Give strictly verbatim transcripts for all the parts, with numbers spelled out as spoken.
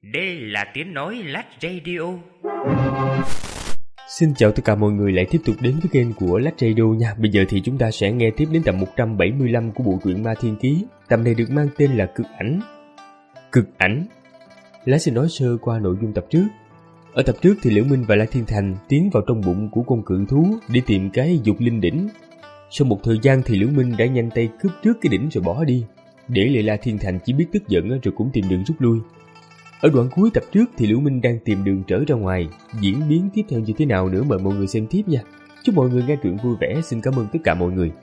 Đây là tiếng nói Lát Radio. Xin chào tất cả mọi người lại tiếp tục đến với kênh của Lát Radio nha. Bây giờ thì chúng ta sẽ nghe tiếp đến tập một trăm bảy mươi lăm của bộ truyện Ma Thiên Ký. Tập này được mang tên là Cực Ảnh. Cực Ảnh. Lát xin nói sơ qua nội dung tập trước. Ở tập trước thì Liễu Minh và La Thiên Thành tiến vào trong bụng của con cự thú để tìm cái dục linh đỉnh. Sau một thời gian thì Liễu Minh đã nhanh tay cướp trước cái đỉnh rồi bỏ đi, để lại La Thiên Thành chỉ biết tức giận rồi cũng tìm đường rút lui. Ở đoạn cuối tập trước thì Liễu Minh đang tìm đường trở ra ngoài. Diễn biến tiếp theo như thế nào nữa mời mọi người xem tiếp nha. Chúc mọi người nghe truyện vui vẻ. Xin cảm ơn tất cả mọi người.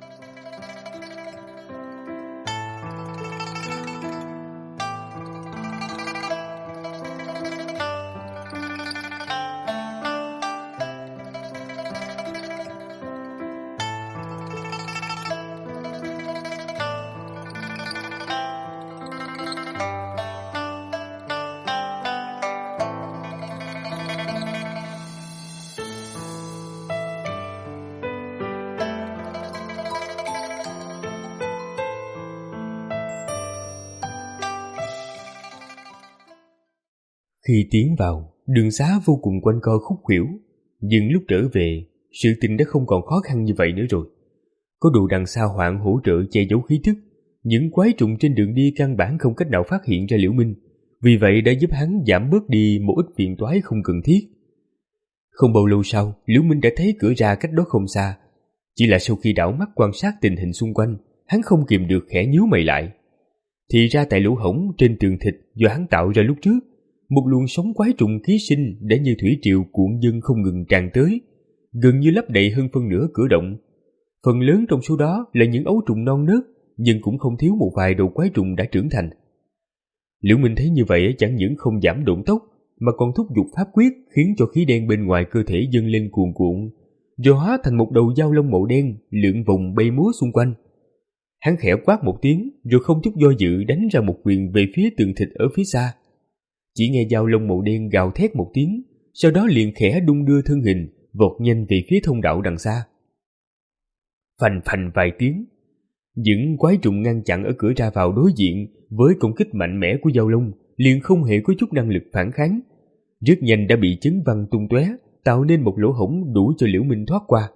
Khi tiến vào, đường xá vô cùng quanh co khúc khuỷu, nhưng lúc trở về, sự tình đã không còn khó khăn như vậy nữa rồi. Có đồ đằng xa hoạn hỗ trợ che giấu khí thức, những quái trùng trên đường đi căn bản không cách nào phát hiện ra Liễu Minh, vì vậy đã giúp hắn giảm bớt đi một ít phiền toái không cần thiết. Không bao lâu sau, Liễu Minh đã thấy cửa ra cách đó không xa. Chỉ là sau khi đảo mắt quan sát tình hình xung quanh, hắn không kìm được khẽ nhíu mày lại. Thì ra tại lỗ hổng trên tường thịt do hắn tạo ra lúc trước, một luồng sóng quái trùng ký sinh đã như thủy triều cuộn dâng không ngừng tràn tới, gần như lấp đầy hơn phân nửa cửa động. Phần lớn trong số đó là những ấu trùng non nớt, nhưng cũng không thiếu một vài đầu quái trùng đã trưởng thành. Liễu Minh thấy như vậy chẳng những không giảm độn tốc, mà còn thúc giục pháp quyết khiến cho khí đen bên ngoài cơ thể dâng lên cuồn cuộn, rồi hóa thành một đầu dao lông màu đen lượn vòng bay múa xung quanh. Hắn khẽ quát một tiếng, rồi không chút do dự đánh ra một quyền về phía tường thịt ở phía xa. Chỉ nghe dao lông màu đen gào thét một tiếng, sau đó liền khẽ đung đưa thân hình, vọt nhanh về phía thông đạo đằng xa. Phành phành vài tiếng, những quái trùng ngăn chặn ở cửa ra vào đối diện với công kích mạnh mẽ của dao lông liền không hề có chút năng lực phản kháng, rất nhanh đã bị chấn văng tung tóe, tạo nên một lỗ hổng đủ cho Liễu Minh thoát qua.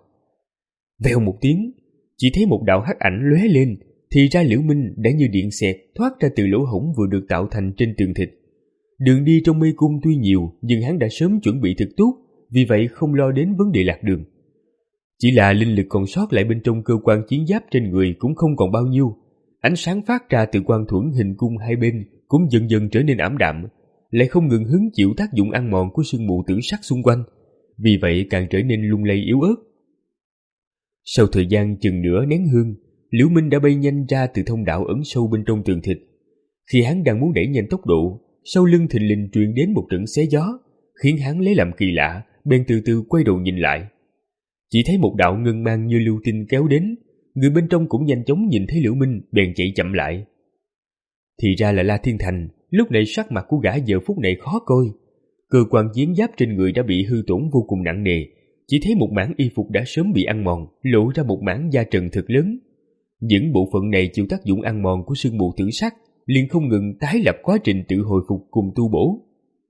Vèo một tiếng, chỉ thấy một đạo hắc ảnh lóe lên, thì ra Liễu Minh đã như điện xẹt thoát ra từ lỗ hổng vừa được tạo thành trên tường thịt. Đường đi trong mê cung tuy nhiều, nhưng hắn đã sớm chuẩn bị thật tốt, vì vậy không lo đến vấn đề lạc đường. Chỉ là linh lực còn sót lại bên trong cơ quan chiến giáp trên người cũng không còn bao nhiêu. Ánh sáng phát ra từ quan thuẫn hình cung hai bên cũng dần dần trở nên ảm đạm, lại không ngừng hứng chịu tác dụng ăn mòn của sương mù tử sắc xung quanh, vì vậy càng trở nên lung lay yếu ớt. Sau thời gian chừng nửa nén hương, Liễu Minh đã bay nhanh ra từ thông đạo ẩn sâu bên trong tường thịt. Khi hắn đang muốn đẩy nhanh tốc độ, sau lưng thình lình truyền đến một trận xé gió, khiến hắn lấy làm kỳ lạ, bèn từ từ quay đầu nhìn lại. Chỉ thấy một đạo ngân mang như lưu tinh kéo đến, người bên trong cũng nhanh chóng nhìn thấy Liễu Minh, bèn chạy chậm lại. Thì ra là La Thiên Thành. Lúc này sắc mặt của gã giờ phút này khó coi, cơ quan chiến giáp trên người đã bị hư tổn vô cùng nặng nề, chỉ thấy một mảng y phục đã sớm bị ăn mòn, lộ ra một mảng da trần thật lớn. Những bộ phận này chịu tác dụng ăn mòn của sương mù tử sắc, liền không ngừng tái lập quá trình tự hồi phục cùng tu bổ.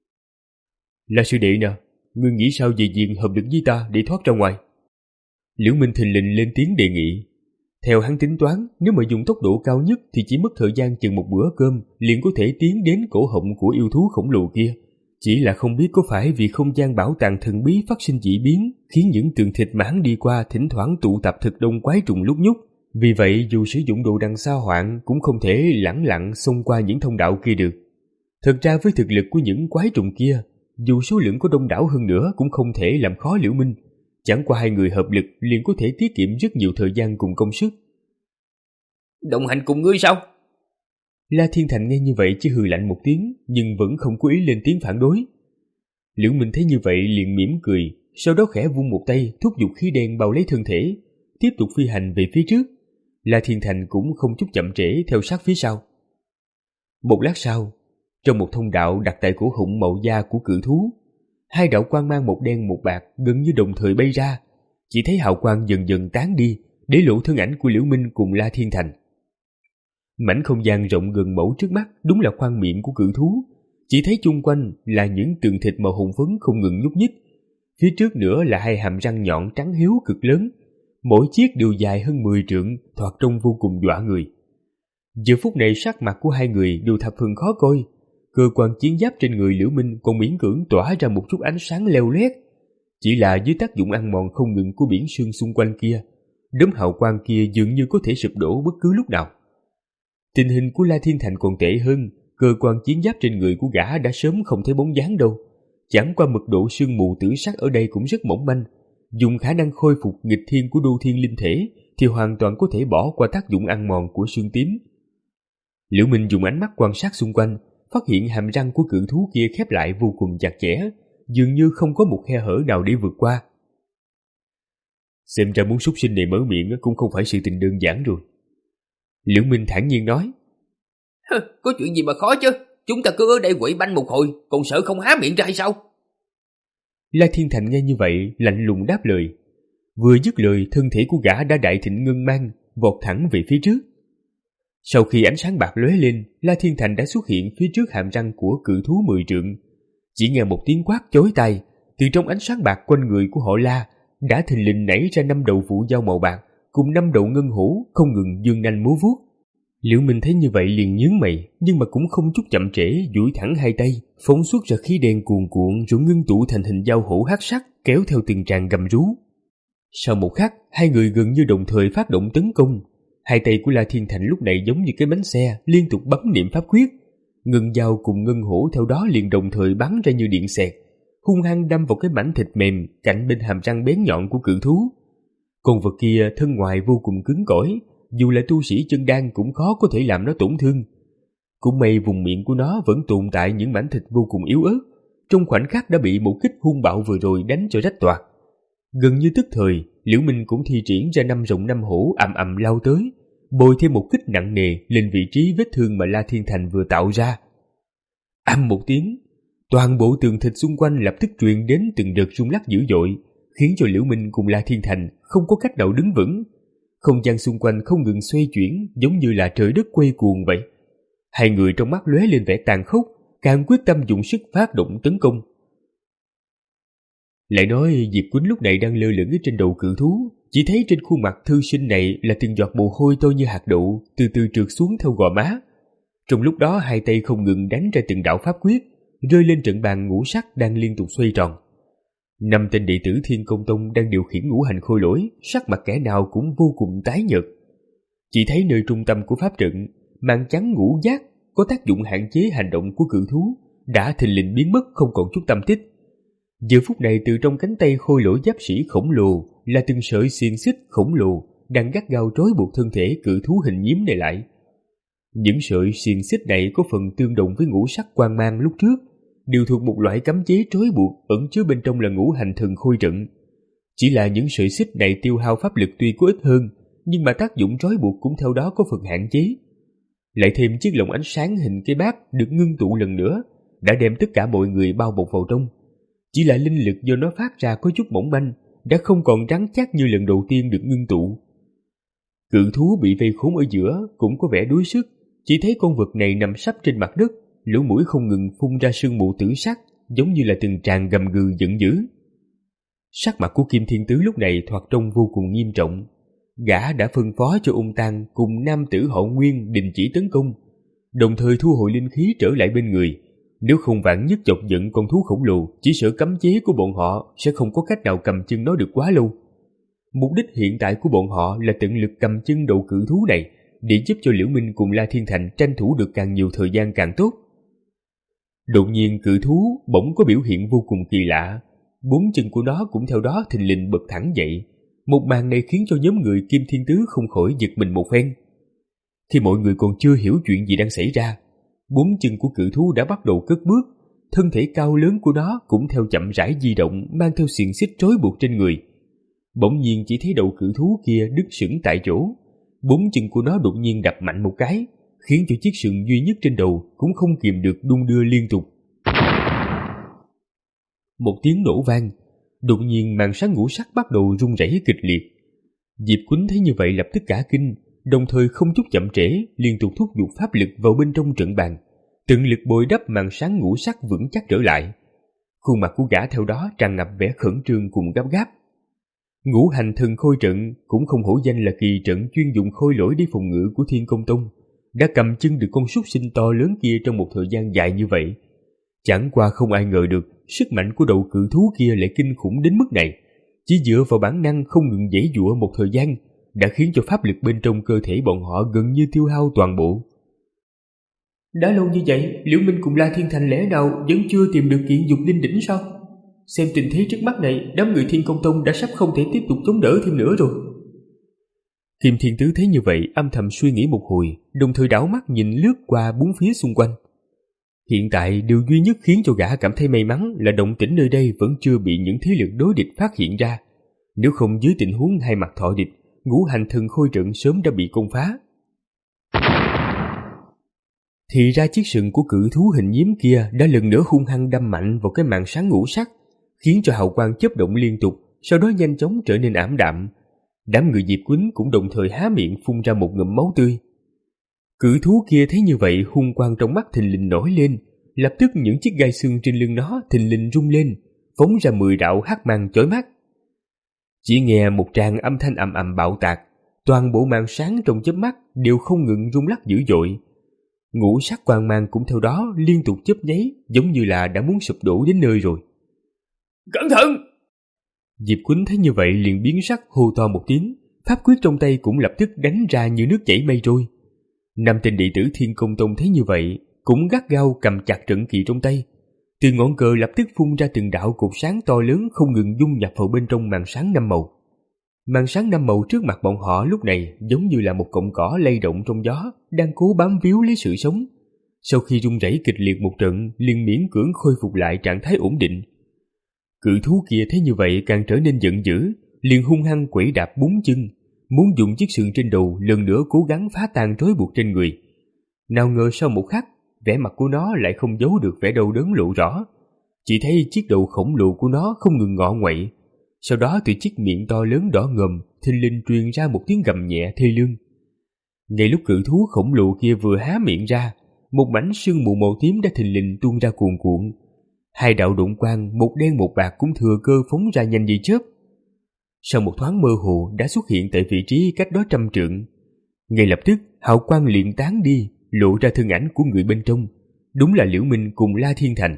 Là sư đệ nè, ngươi nghĩ sao về việc hợp lực với ta để thoát ra ngoài? Liễu Minh thình lình lên tiếng đề nghị. Theo hắn tính toán, nếu mà dùng tốc độ cao nhất thì chỉ mất thời gian chừng một bữa cơm liền có thể tiến đến cổ họng của yêu thú khổng lồ kia. Chỉ là không biết có phải vì không gian bảo tàng thần bí phát sinh dị biến, khiến những tường thịt mà hắn đi qua thỉnh thoảng tụ tập thực đông quái trùng lúc nhúc. Vì vậy dù sử dụng đồ đằng xa hoạn cũng không thể lẳng lặng xông qua những thông đạo kia được. Thật ra với thực lực của những quái trùng kia, dù số lượng có đông đảo hơn nữa cũng không thể làm khó Liễu Minh. Chẳng qua hai người hợp lực liền có thể tiết kiệm rất nhiều thời gian cùng công sức. Đồng hành cùng ngươi sao? La Thiên Thành nghe như vậy chỉ hừ lạnh một tiếng, nhưng vẫn không có ý lên tiếng phản đối. Liễu Minh thấy như vậy liền mỉm cười, sau đó khẽ vung một tay thúc giục khí đen bao lấy thân thể, tiếp tục phi hành về phía trước. La Thiên Thành cũng không chút chậm trễ theo sát phía sau. Một lát sau, trong một thông đạo đặt tại cổ họng màu da của cự thú, hai đạo quang mang một đen một bạc gần như đồng thời bay ra. Chỉ thấy hào quang dần dần tán đi, để lộ thân ảnh của Liễu Minh cùng La Thiên Thành. Mảnh không gian rộng gần mẫu trước mắt đúng là khoang miệng của cự thú, chỉ thấy chung quanh là những tượng thịt màu hồng phấn không ngừng nhúc nhích. Phía trước nữa là hai hàm răng nhọn trắng hiếu cực lớn, mỗi chiếc đều dài hơn mười trượng, thoạt trông vô cùng dọa người. Giờ phút này sắc mặt của hai người đều thập phần khó coi. Cơ quan chiến giáp trên người Liễu Minh còn miễn cưỡng tỏa ra một chút ánh sáng leo lét. Chỉ là dưới tác dụng ăn mòn không ngừng của biển sương xung quanh kia, đốm hào quang kia dường như có thể sụp đổ bất cứ lúc nào. Tình hình của La Thiên Thành còn tệ hơn, cơ quan chiến giáp trên người của gã đã sớm không thấy bóng dáng đâu. Chẳng qua mật độ sương mù tử sắc ở đây cũng rất mỏng manh, dùng khả năng khôi phục nghịch thiên của đô thiên linh thể thì hoàn toàn có thể bỏ qua tác dụng ăn mòn của sương tím. Liễu Minh dùng ánh mắt quan sát xung quanh, phát hiện hàm răng của cự thú kia khép lại vô cùng chặt chẽ, dường như không có một khe hở nào để vượt qua. Xem ra muốn súc sinh này mở miệng cũng không phải sự tình đơn giản rồi. Liễu Minh thản nhiên nói. Có chuyện gì mà khó chứ, chúng ta cứ ở đây quậy banh một hồi, còn sợ không há miệng ra hay sao? La Thiên Thành nghe như vậy lạnh lùng đáp lời. Vừa dứt lời, thân thể của gã đã đại thịnh ngân mang, vọt thẳng về phía trước. Sau khi ánh sáng bạc lóe lên, La Thiên Thành đã xuất hiện phía trước hàm răng của cự thú mười trượng. Chỉ nghe một tiếng quát chói tai, từ trong ánh sáng bạc quanh người của họ La đã thình lình nảy ra năm đầu vụ dao màu bạc cùng năm đầu ngân hổ không ngừng dương nanh múa vuốt. Liễu Minh thấy như vậy liền nhướng mày, nhưng mà cũng không chút chậm trễ, duỗi thẳng hai tay, phóng xuất ra khí đen cuồn cuộn rồi ngưng tụ thành hình dao hổ hắc sắc, kéo theo từng tràng gầm rú. Sau một khắc, hai người gần như đồng thời phát động tấn công. Hai tay của La Thiên Thành lúc này giống như cái bánh xe, liên tục bấm niệm pháp quyết. Ngân dao cùng ngân hổ theo đó liền đồng thời bắn ra như điện xẹt, hung hăng đâm vào cái mảnh thịt mềm cạnh bên hàm răng bén nhọn của cự thú. Con vật kia thân ngoài vô cùng cứng cỏi, dù là tu sĩ chân đan cũng khó có thể làm nó tổn thương. Cũng may vùng miệng của nó vẫn tồn tại những mảnh thịt vô cùng yếu ớt, trong khoảnh khắc đã bị một kích hung bạo vừa rồi đánh cho rách toạc. Gần như tức thời, Liễu Minh cũng thi triển ra năm rồng năm hổ ầm ầm lao tới, bồi thêm một kích nặng nề lên vị trí vết thương mà La Thiên Thành vừa tạo ra. Ầm một tiếng, toàn bộ tường thịt xung quanh lập tức truyền đến từng đợt rung lắc dữ dội, khiến cho Liễu Minh cùng La Thiên Thành không có cách nào đứng vững. Không gian xung quanh không ngừng xoay chuyển, giống như là trời đất quay cuồng vậy. Hai người trong mắt lóe lên vẻ tàn khốc, càng quyết tâm dùng sức phát động tấn công. Lại nói Diệp Quýnh lúc này đang lơ lửng ở trên đầu cự thú, chỉ thấy trên khuôn mặt thư sinh này là từng giọt mồ hôi to như hạt đậu từ từ trượt xuống theo gò má. Trong lúc đó hai tay không ngừng đánh ra từng đạo pháp quyết, rơi lên trận bàn ngũ sắc đang liên tục xoay tròn. Năm tên đệ tử Thiên Công Tông đang điều khiển ngũ hành khôi lỗi, sắc mặt kẻ nào cũng vô cùng tái nhợt. Chỉ thấy nơi trung tâm của pháp trận, màn trắng ngũ giác có tác dụng hạn chế hành động của cự thú đã thình lình biến mất không còn chút tâm tích. Giờ phút này từ trong cánh tay khôi lỗi giáp sĩ khổng lồ là từng sợi xiềng xích khổng lồ đang gắt gao trói buộc thân thể cự thú hình nhím này lại. Những sợi xiềng xích này có phần tương đồng với ngũ sắc quang mang lúc trước, đều thuộc một loại cấm chế trói buộc ẩn chứa bên trong là ngũ hành thần khôi trận. Chỉ là những sợi xích này tiêu hao pháp lực tuy có ít hơn, nhưng mà tác dụng trói buộc cũng theo đó có phần hạn chế. Lại thêm chiếc lồng ánh sáng hình cái bát được ngưng tụ lần nữa, đã đem tất cả mọi người bao bọc vào trong. Chỉ là linh lực do nó phát ra có chút mỏng manh, đã không còn rắn chắc như lần đầu tiên được ngưng tụ. Cự thú bị vây khốn ở giữa cũng có vẻ đuối sức, chỉ thấy con vật này nằm sấp trên mặt đất, lỗ mũi không ngừng phun ra sương mù tử sắc, giống như là từng tràng gầm gừ giận dữ. Sắc mặt của Kim Thiên Tứ lúc này thoạt trông vô cùng nghiêm trọng. Gã đã phân phó cho Ung Tăng cùng nam tử họ Nguyên đình chỉ tấn công, đồng thời thu hồi linh khí trở lại bên người. Nếu không vạn nhất chọc giận con thú khổng lồ, chỉ sợ cấm chế của bọn họ sẽ không có cách nào cầm chân nó được quá lâu. Mục đích hiện tại của bọn họ là tận lực cầm chân đầu cự thú này, để giúp cho Liễu Minh cùng La Thiên Thành tranh thủ được càng nhiều thời gian càng tốt. Đột nhiên cự thú bỗng có biểu hiện vô cùng kỳ lạ, bốn chân của nó cũng theo đó thình lình bật thẳng dậy. Một màn này khiến cho nhóm người Kim Thiên Tứ không khỏi giật mình một phen. Khi mọi người còn chưa hiểu chuyện gì đang xảy ra, bốn chân của cự thú đã bắt đầu cất bước, thân thể cao lớn của nó cũng theo chậm rãi di động, mang theo xiềng xích trói buộc trên người. Bỗng nhiên chỉ thấy đầu cự thú kia đứng sững tại chỗ, bốn chân của nó đột nhiên đập mạnh một cái, khiến cho chiếc sừng duy nhất trên đầu cũng không kìm được đung đưa liên tục. Một tiếng nổ vang, đột nhiên màn sáng ngũ sắc bắt đầu rung rẩy kịch liệt. Diệp Quýnh thấy như vậy lập tức cả kinh, đồng thời không chút chậm trễ liên tục thúc giục pháp lực vào bên trong trận bàn, tận lực bồi đắp màn sáng ngũ sắc vững chắc trở lại. Khuôn mặt của gã theo đó tràn ngập vẻ khẩn trương cùng gấp gáp. Ngũ hành thần khôi trận cũng không hổ danh là kỳ trận chuyên dụng khôi lỗi để phòng ngự của Thiên Công Tông, đã cầm chân được con súc sinh to lớn kia trong một thời gian dài như vậy. Chẳng qua không ai ngờ được sức mạnh của đầu cự thú kia lại kinh khủng đến mức này. Chỉ dựa vào bản năng không ngừng giãy giụa một thời gian đã khiến cho pháp lực bên trong cơ thể bọn họ gần như tiêu hao toàn bộ. Đã lâu như vậy, Liễu Minh cùng La Thiên Thành lẽ nào vẫn chưa tìm được kiện dục linh đỉnh sao? Xem tình thế trước mắt này, đám người Thiên Công Tông đã sắp không thể tiếp tục chống đỡ thêm nữa rồi. Kim Thiên Tứ thấy như vậy, âm thầm suy nghĩ một hồi, đồng thời đảo mắt nhìn lướt qua bốn phía xung quanh. Hiện tại điều duy nhất khiến cho gã cảm thấy may mắn là động tĩnh nơi đây vẫn chưa bị những thế lực đối địch phát hiện ra. Nếu không dưới tình huống hai mặt thọ địch, ngũ hành thần khôi trận sớm đã bị công phá. Thì ra chiếc sừng của cự thú hình nhím kia đã lần nữa hung hăng đâm mạnh vào cái màn sáng ngũ sắc, khiến cho hào quang chớp động liên tục, sau đó nhanh chóng trở nên ảm đạm. Đám người Diệp Quýnh cũng đồng thời há miệng phun ra một ngụm máu tươi. Cự thú kia thấy như vậy, hung quang trong mắt thình lình nổi lên, lập tức những chiếc gai xương trên lưng nó thình lình rung lên, phóng ra mười đạo hắc mang chói mắt. Chỉ nghe một tràng âm thanh ầm ầm bạo tạc, toàn bộ màn sáng trong chớp mắt đều không ngừng rung lắc dữ dội. Ngũ sắc quang mang cũng theo đó liên tục chớp nháy, giống như là đã muốn sụp đổ đến nơi rồi. Cẩn thận! Diệp Quýnh thấy như vậy liền biến sắc hô to một tiếng, pháp quyết trong tay cũng lập tức đánh ra như nước chảy mây trôi. Năm tên đệ tử Thiên Công Tông thấy như vậy cũng gắt gao cầm chặt trận kỳ trong tay, từ ngọn cờ lập tức phun ra từng đạo cột sáng to lớn không ngừng dung nhập vào bên trong màn sáng năm màu. Màn sáng năm màu trước mặt bọn họ lúc này giống như là một cọng cỏ lay động trong gió, đang cố bám víu lấy sự sống. Sau khi rung rẩy kịch liệt một trận, liền miễn cưỡng khôi phục lại trạng thái ổn định. Cự thú kia thấy như vậy càng trở nên giận dữ, liền hung hăng quẩy đạp bốn chân, muốn dùng chiếc sừng trên đầu lần nữa cố gắng phá tan trói buộc trên người. Nào ngờ sau một khắc, vẻ mặt của nó lại không giấu được vẻ đau đớn lộ rõ. Chỉ thấy chiếc đầu khổng lồ của nó không ngừng ngọ nguậy. Sau đó từ chiếc miệng to lớn đỏ ngòm thình lình truyền ra một tiếng gầm nhẹ thê lương. Ngay lúc cự thú khổng lồ kia vừa há miệng ra, một mảnh sương mù màu tím đã thình lình tuôn ra cuồn cuộn. Hai đạo đụng quang, một đen một bạc cũng thừa cơ phóng ra nhanh như chớp. Sau một thoáng mơ hồ đã xuất hiện tại vị trí cách đó trăm trượng. Ngay lập tức hào quang liền tán đi, lộ ra thân ảnh của người bên trong. Đúng là Liễu Minh cùng La Thiên Thành.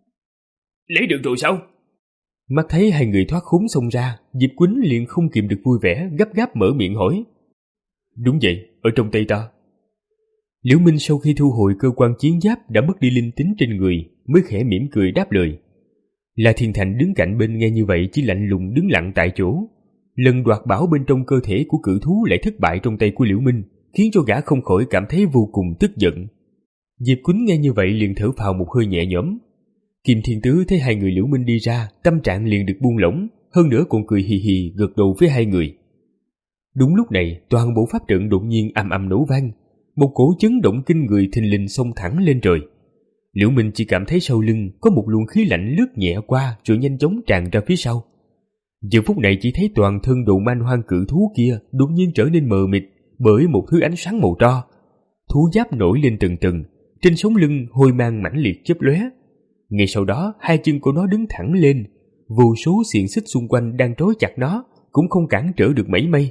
Lấy được rồi sao? Mắt thấy hai người thoát khốn xông ra, Diệp Quýnh liền không kìm được vui vẻ, gấp gáp mở miệng hỏi. Đúng vậy, ở trong tay ta. Liễu Minh sau khi thu hồi cơ quan chiến giáp đã mất đi linh tính trên người, mới khẽ mỉm cười đáp lời. La Thiên Thành đứng cạnh bên nghe như vậy chỉ lạnh lùng đứng lặng tại chỗ. Lần đoạt bảo bên trong cơ thể của cự thú lại thất bại trong tay của Liễu Minh, khiến cho gã không khỏi cảm thấy vô cùng tức giận. Diệp Quýnh nghe như vậy liền thở phào một hơi nhẹ nhõm. Kim Thiên Tứ thấy hai người Liễu Minh đi ra, tâm trạng liền được buông lỏng, hơn nữa còn cười hì hì gật đầu với hai người. Đúng lúc này, toàn bộ pháp trận đột nhiên ầm ầm nổ vang, một cỗ chấn động kinh người thình lình xông thẳng lên trời. Liễu Minh chỉ cảm thấy sau lưng có một luồng khí lạnh lướt nhẹ qua rồi nhanh chóng tràn ra phía sau. Giờ phút này chỉ thấy toàn thân đồ man hoang cự thú kia đột nhiên trở nên mờ mịt bởi một thứ ánh sáng màu tro. Thú giáp nổi lên từng tầng, trên sống lưng hôi mang mãnh liệt chớp lóe. Ngay sau đó hai chân của nó đứng thẳng lên, vô số xiềng xích xung quanh đang trói chặt nó cũng không cản trở được mảy may.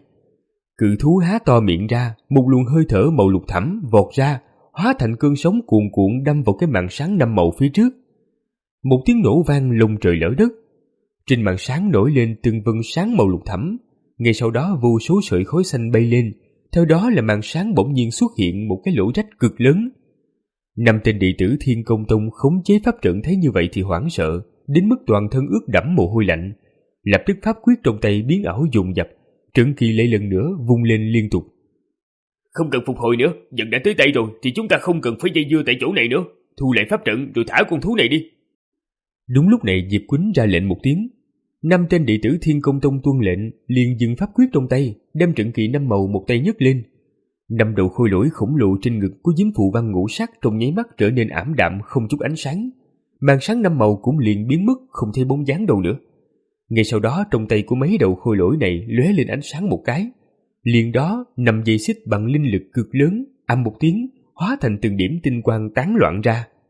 Cự thú há to miệng ra, một luồng hơi thở màu lục thẳm vọt ra, hóa thành cơn sóng cuồn cuộn đâm vào cái màn sáng năm màu phía trước. Một tiếng nổ vang lồng trời lở đất. Trên màn sáng nổi lên từng vân sáng màu lục thẫm, ngay sau đó vô số sợi khói xanh bay lên, theo đó là màn sáng bỗng nhiên xuất hiện một cái lỗ rách cực lớn. Năm tên đệ tử Thiên Công Tông khống chế pháp trận thấy như vậy thì hoảng sợ, đến mức toàn thân ướt đẫm mồ hôi lạnh, lập tức pháp quyết trong tay biến ảo dồn dập, trận kỳ lại lần nữa vung lên liên tục. Không cần phục hồi nữa, dần đã tới tay rồi thì chúng ta không cần phải dây dưa tại chỗ này nữa, thu lại pháp trận rồi thả con thú này đi. Đúng lúc này Diệp Quýnh ra lệnh một tiếng, năm tên đệ tử Thiên Công Tông tuân lệnh, liền dừng pháp quyết trong tay, đem trận kỳ năm màu một tay nhấc lên. Năm đầu khôi lỗi khổng lồ trên ngực của dính phù văn ngũ sắc trong nháy mắt trở nên ảm đạm không chút ánh sáng, màn sáng năm màu cũng liền biến mất không thấy bóng dáng đâu nữa. Ngay sau đó trong tay của mấy đầu khôi lỗi này lóe lên ánh sáng một cái, liền đó năm dây xích bằng linh lực cực lớn ầm một tiếng hóa thành từng điểm tinh quang tán loạn ra,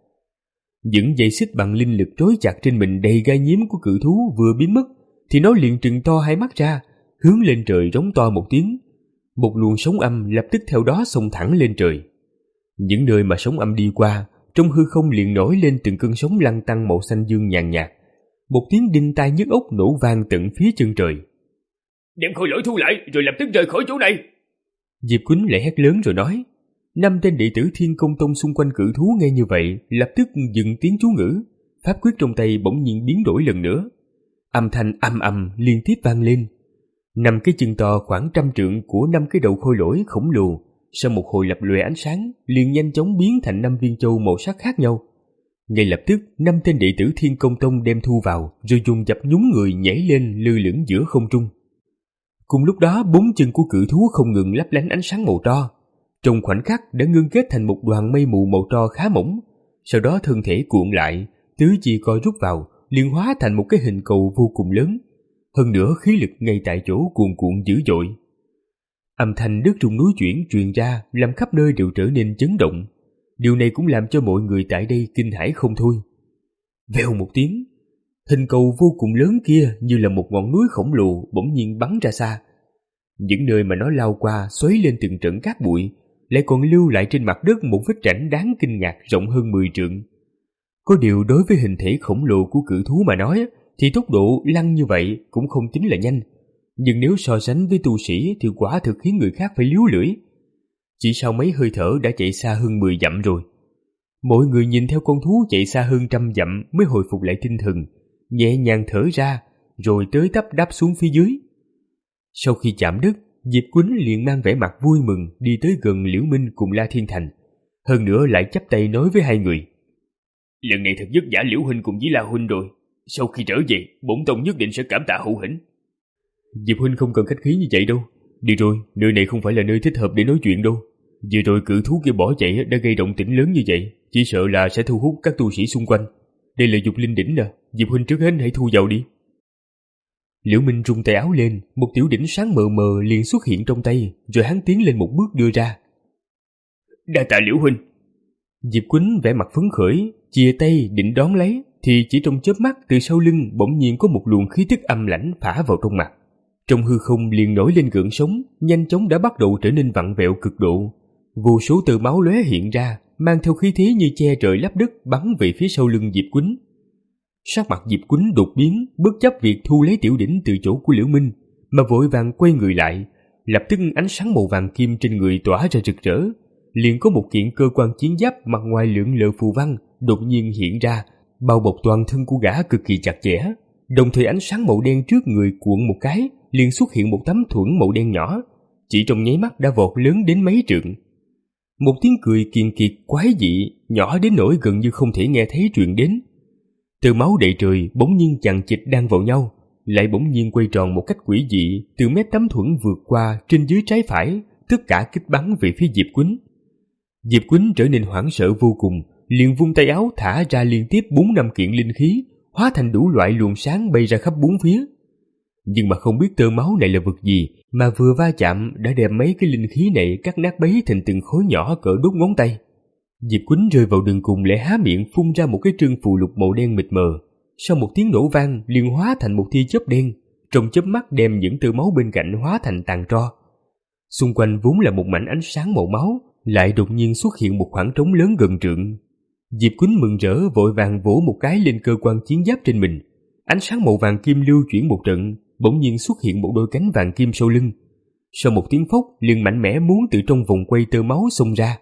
Những dây xích bằng linh lực trói chặt trên mình đầy gai nhím của cự thú vừa biến mất, thì nó liền trừng to hai mắt ra, hướng lên trời rống to một tiếng. Một luồng sóng âm lập tức theo đó xông thẳng lên trời. Những nơi mà sóng âm đi qua, trong hư không liền nổi lên từng cơn sóng lăn tăn màu xanh dương nhàn nhạt. Một tiếng đinh tai nhức óc nổ vang tận phía chân trời. Đem khôi lỗi thu lại rồi lập tức rời khỏi chỗ này. Diệp Quýnh lại hét lớn rồi nói. Năm tên đệ tử Thiên Công Tông xung quanh cự thú nghe như vậy, lập tức dừng tiếng chú ngữ. Pháp quyết trong tay bỗng nhiên biến đổi lần nữa. Âm thanh âm ầm liên tiếp vang lên. Năm cái chân to khoảng trăm trượng của năm cái đầu khôi lỗi khổng lồ, sau một hồi lập lòe ánh sáng, liền nhanh chóng biến thành năm viên châu màu sắc khác nhau. Ngay lập tức, năm tên đệ tử Thiên Công Tông đem thu vào, rồi dùng dập nhúng người nhảy lên lơ lửng giữa không trung. Cùng lúc đó, bốn chân của cự thú không ngừng lấp lánh ánh sáng màu tro. Trong khoảnh khắc đã ngưng kết thành một đoàn mây mù màu tro khá mỏng. Sau đó thân thể cuộn lại, tứ chi co rút vào, liền hóa thành một cái hình cầu vô cùng lớn. Hơn nữa khí lực ngay tại chỗ cuồn cuộn dữ dội. Âm thanh đất rung núi chuyển truyền ra, làm khắp nơi đều trở nên chấn động. Điều này cũng làm cho mọi người tại đây kinh hãi không thôi. Vèo một tiếng, hình cầu vô cùng lớn kia như là một ngọn núi khổng lồ bỗng nhiên bắn ra xa. Những nơi mà nó lao qua xoáy lên từng trận cát bụi, lại còn lưu lại trên mặt đất một vết rãnh đáng kinh ngạc rộng hơn mười trượng. Có điều đối với hình thể khổng lồ của cự thú mà nói, thì tốc độ lăn như vậy cũng không tính là nhanh. Nhưng nếu so sánh với tu sĩ thì quả thực khiến người khác phải líu lưỡi. Chỉ sau mấy hơi thở đã chạy xa hơn mười dặm rồi. Mọi người nhìn theo con thú chạy xa hơn trăm dặm mới hồi phục lại tinh thần, nhẹ nhàng thở ra, rồi tới tấp đáp xuống phía dưới. Sau khi chạm đất, Diệp Quýnh liền mang vẻ mặt vui mừng đi tới gần Liễu Minh cùng La Thiên Thành. Hơn nữa lại chắp tay nói với hai người. Lần này thật vất vả Liễu huynh cùng với La huynh rồi. Sau khi trở về, bổn tông nhất định sẽ cảm tạ hữu hĩnh. Diệp huynh không cần khách khí như vậy đâu. Đi rồi, nơi này không phải là nơi thích hợp để nói chuyện đâu. Vừa rồi cự thú kia bỏ chạy đã gây động tĩnh lớn như vậy, chỉ sợ là sẽ thu hút các tu sĩ xung quanh. Đây là dục linh đỉnh nè, Diệp huynh trước hết hãy thu vào đi. Liễu Minh rung tay áo lên, một tiểu đỉnh sáng mờ mờ liền xuất hiện trong tay, rồi hắn tiến lên một bước đưa ra. Đa tạ Liễu huynh. Diệp Quýnh vẻ mặt phấn khởi, chìa tay định đón lấy, thì chỉ trong chớp mắt từ sau lưng bỗng nhiên có một luồng khí tức âm lãnh phả vào trong mặt. Trong hư không liền nổi lên gợn sóng, nhanh chóng đã bắt đầu trở nên vặn vẹo cực độ. Vô số tơ máu lóe hiện ra, mang theo khí thế như che trời lấp đất bắn về phía sau lưng Diệp Quýnh. Sắc mặt Diệp Quýnh đột biến, bất chấp việc thu lấy tiểu đỉnh từ chỗ của Liễu Minh, mà vội vàng quay người lại. Lập tức ánh sáng màu vàng kim trên người tỏa ra rực rỡ, liền có một kiện cơ quan chiến giáp mặt ngoài lượn lờ phù văn đột nhiên hiện ra, bao bọc toàn thân của gã cực kỳ chặt chẽ. Đồng thời ánh sáng màu đen trước người cuộn một cái, liền xuất hiện một tấm thuẫn màu đen nhỏ, chỉ trong nháy mắt đã vọt lớn đến mấy trượng. Một tiếng cười kiên kiệt quái dị, nhỏ đến nỗi gần như không thể nghe thấy truyền đến. Từ máu đầy trời bỗng nhiên chằng chịt đan vào nhau, lại bỗng nhiên quay tròn một cách quỷ dị, từ mép tấm thuẫn vượt qua trên dưới trái phải, tất cả kích bắn về phía Diệp Quýnh. Diệp Quýnh trở nên hoảng sợ vô cùng, liền vung tay áo thả ra liên tiếp bốn năm kiện linh khí, hóa thành đủ loại luồng sáng bay ra khắp bốn phía. Nhưng mà không biết tơ máu này là vật gì, mà vừa va chạm đã đem mấy cái linh khí này cắt nát bấy thành từng khối nhỏ cỡ đốt ngón tay. Diệp Quýnh rơi vào đường cùng lại há miệng phun ra một cái trương phù lục màu đen mịt mờ. Sau một tiếng nổ vang liền hóa thành một tia chớp đen, trong chớp mắt đem những tơ máu bên cạnh hóa thành tàn tro. Xung quanh vốn là một mảnh ánh sáng màu máu, lại đột nhiên xuất hiện một khoảng trống lớn gần trượng. Diệp Quýnh mừng rỡ vội vàng vỗ một cái lên cơ quan chiến giáp trên mình. Ánh sáng màu vàng kim lưu chuyển một trận, bỗng nhiên xuất hiện một đôi cánh vàng kim sau lưng. Sau một tiếng phốc, liền mạnh mẽ muốn từ trong vòng quay tơ máu xông ra.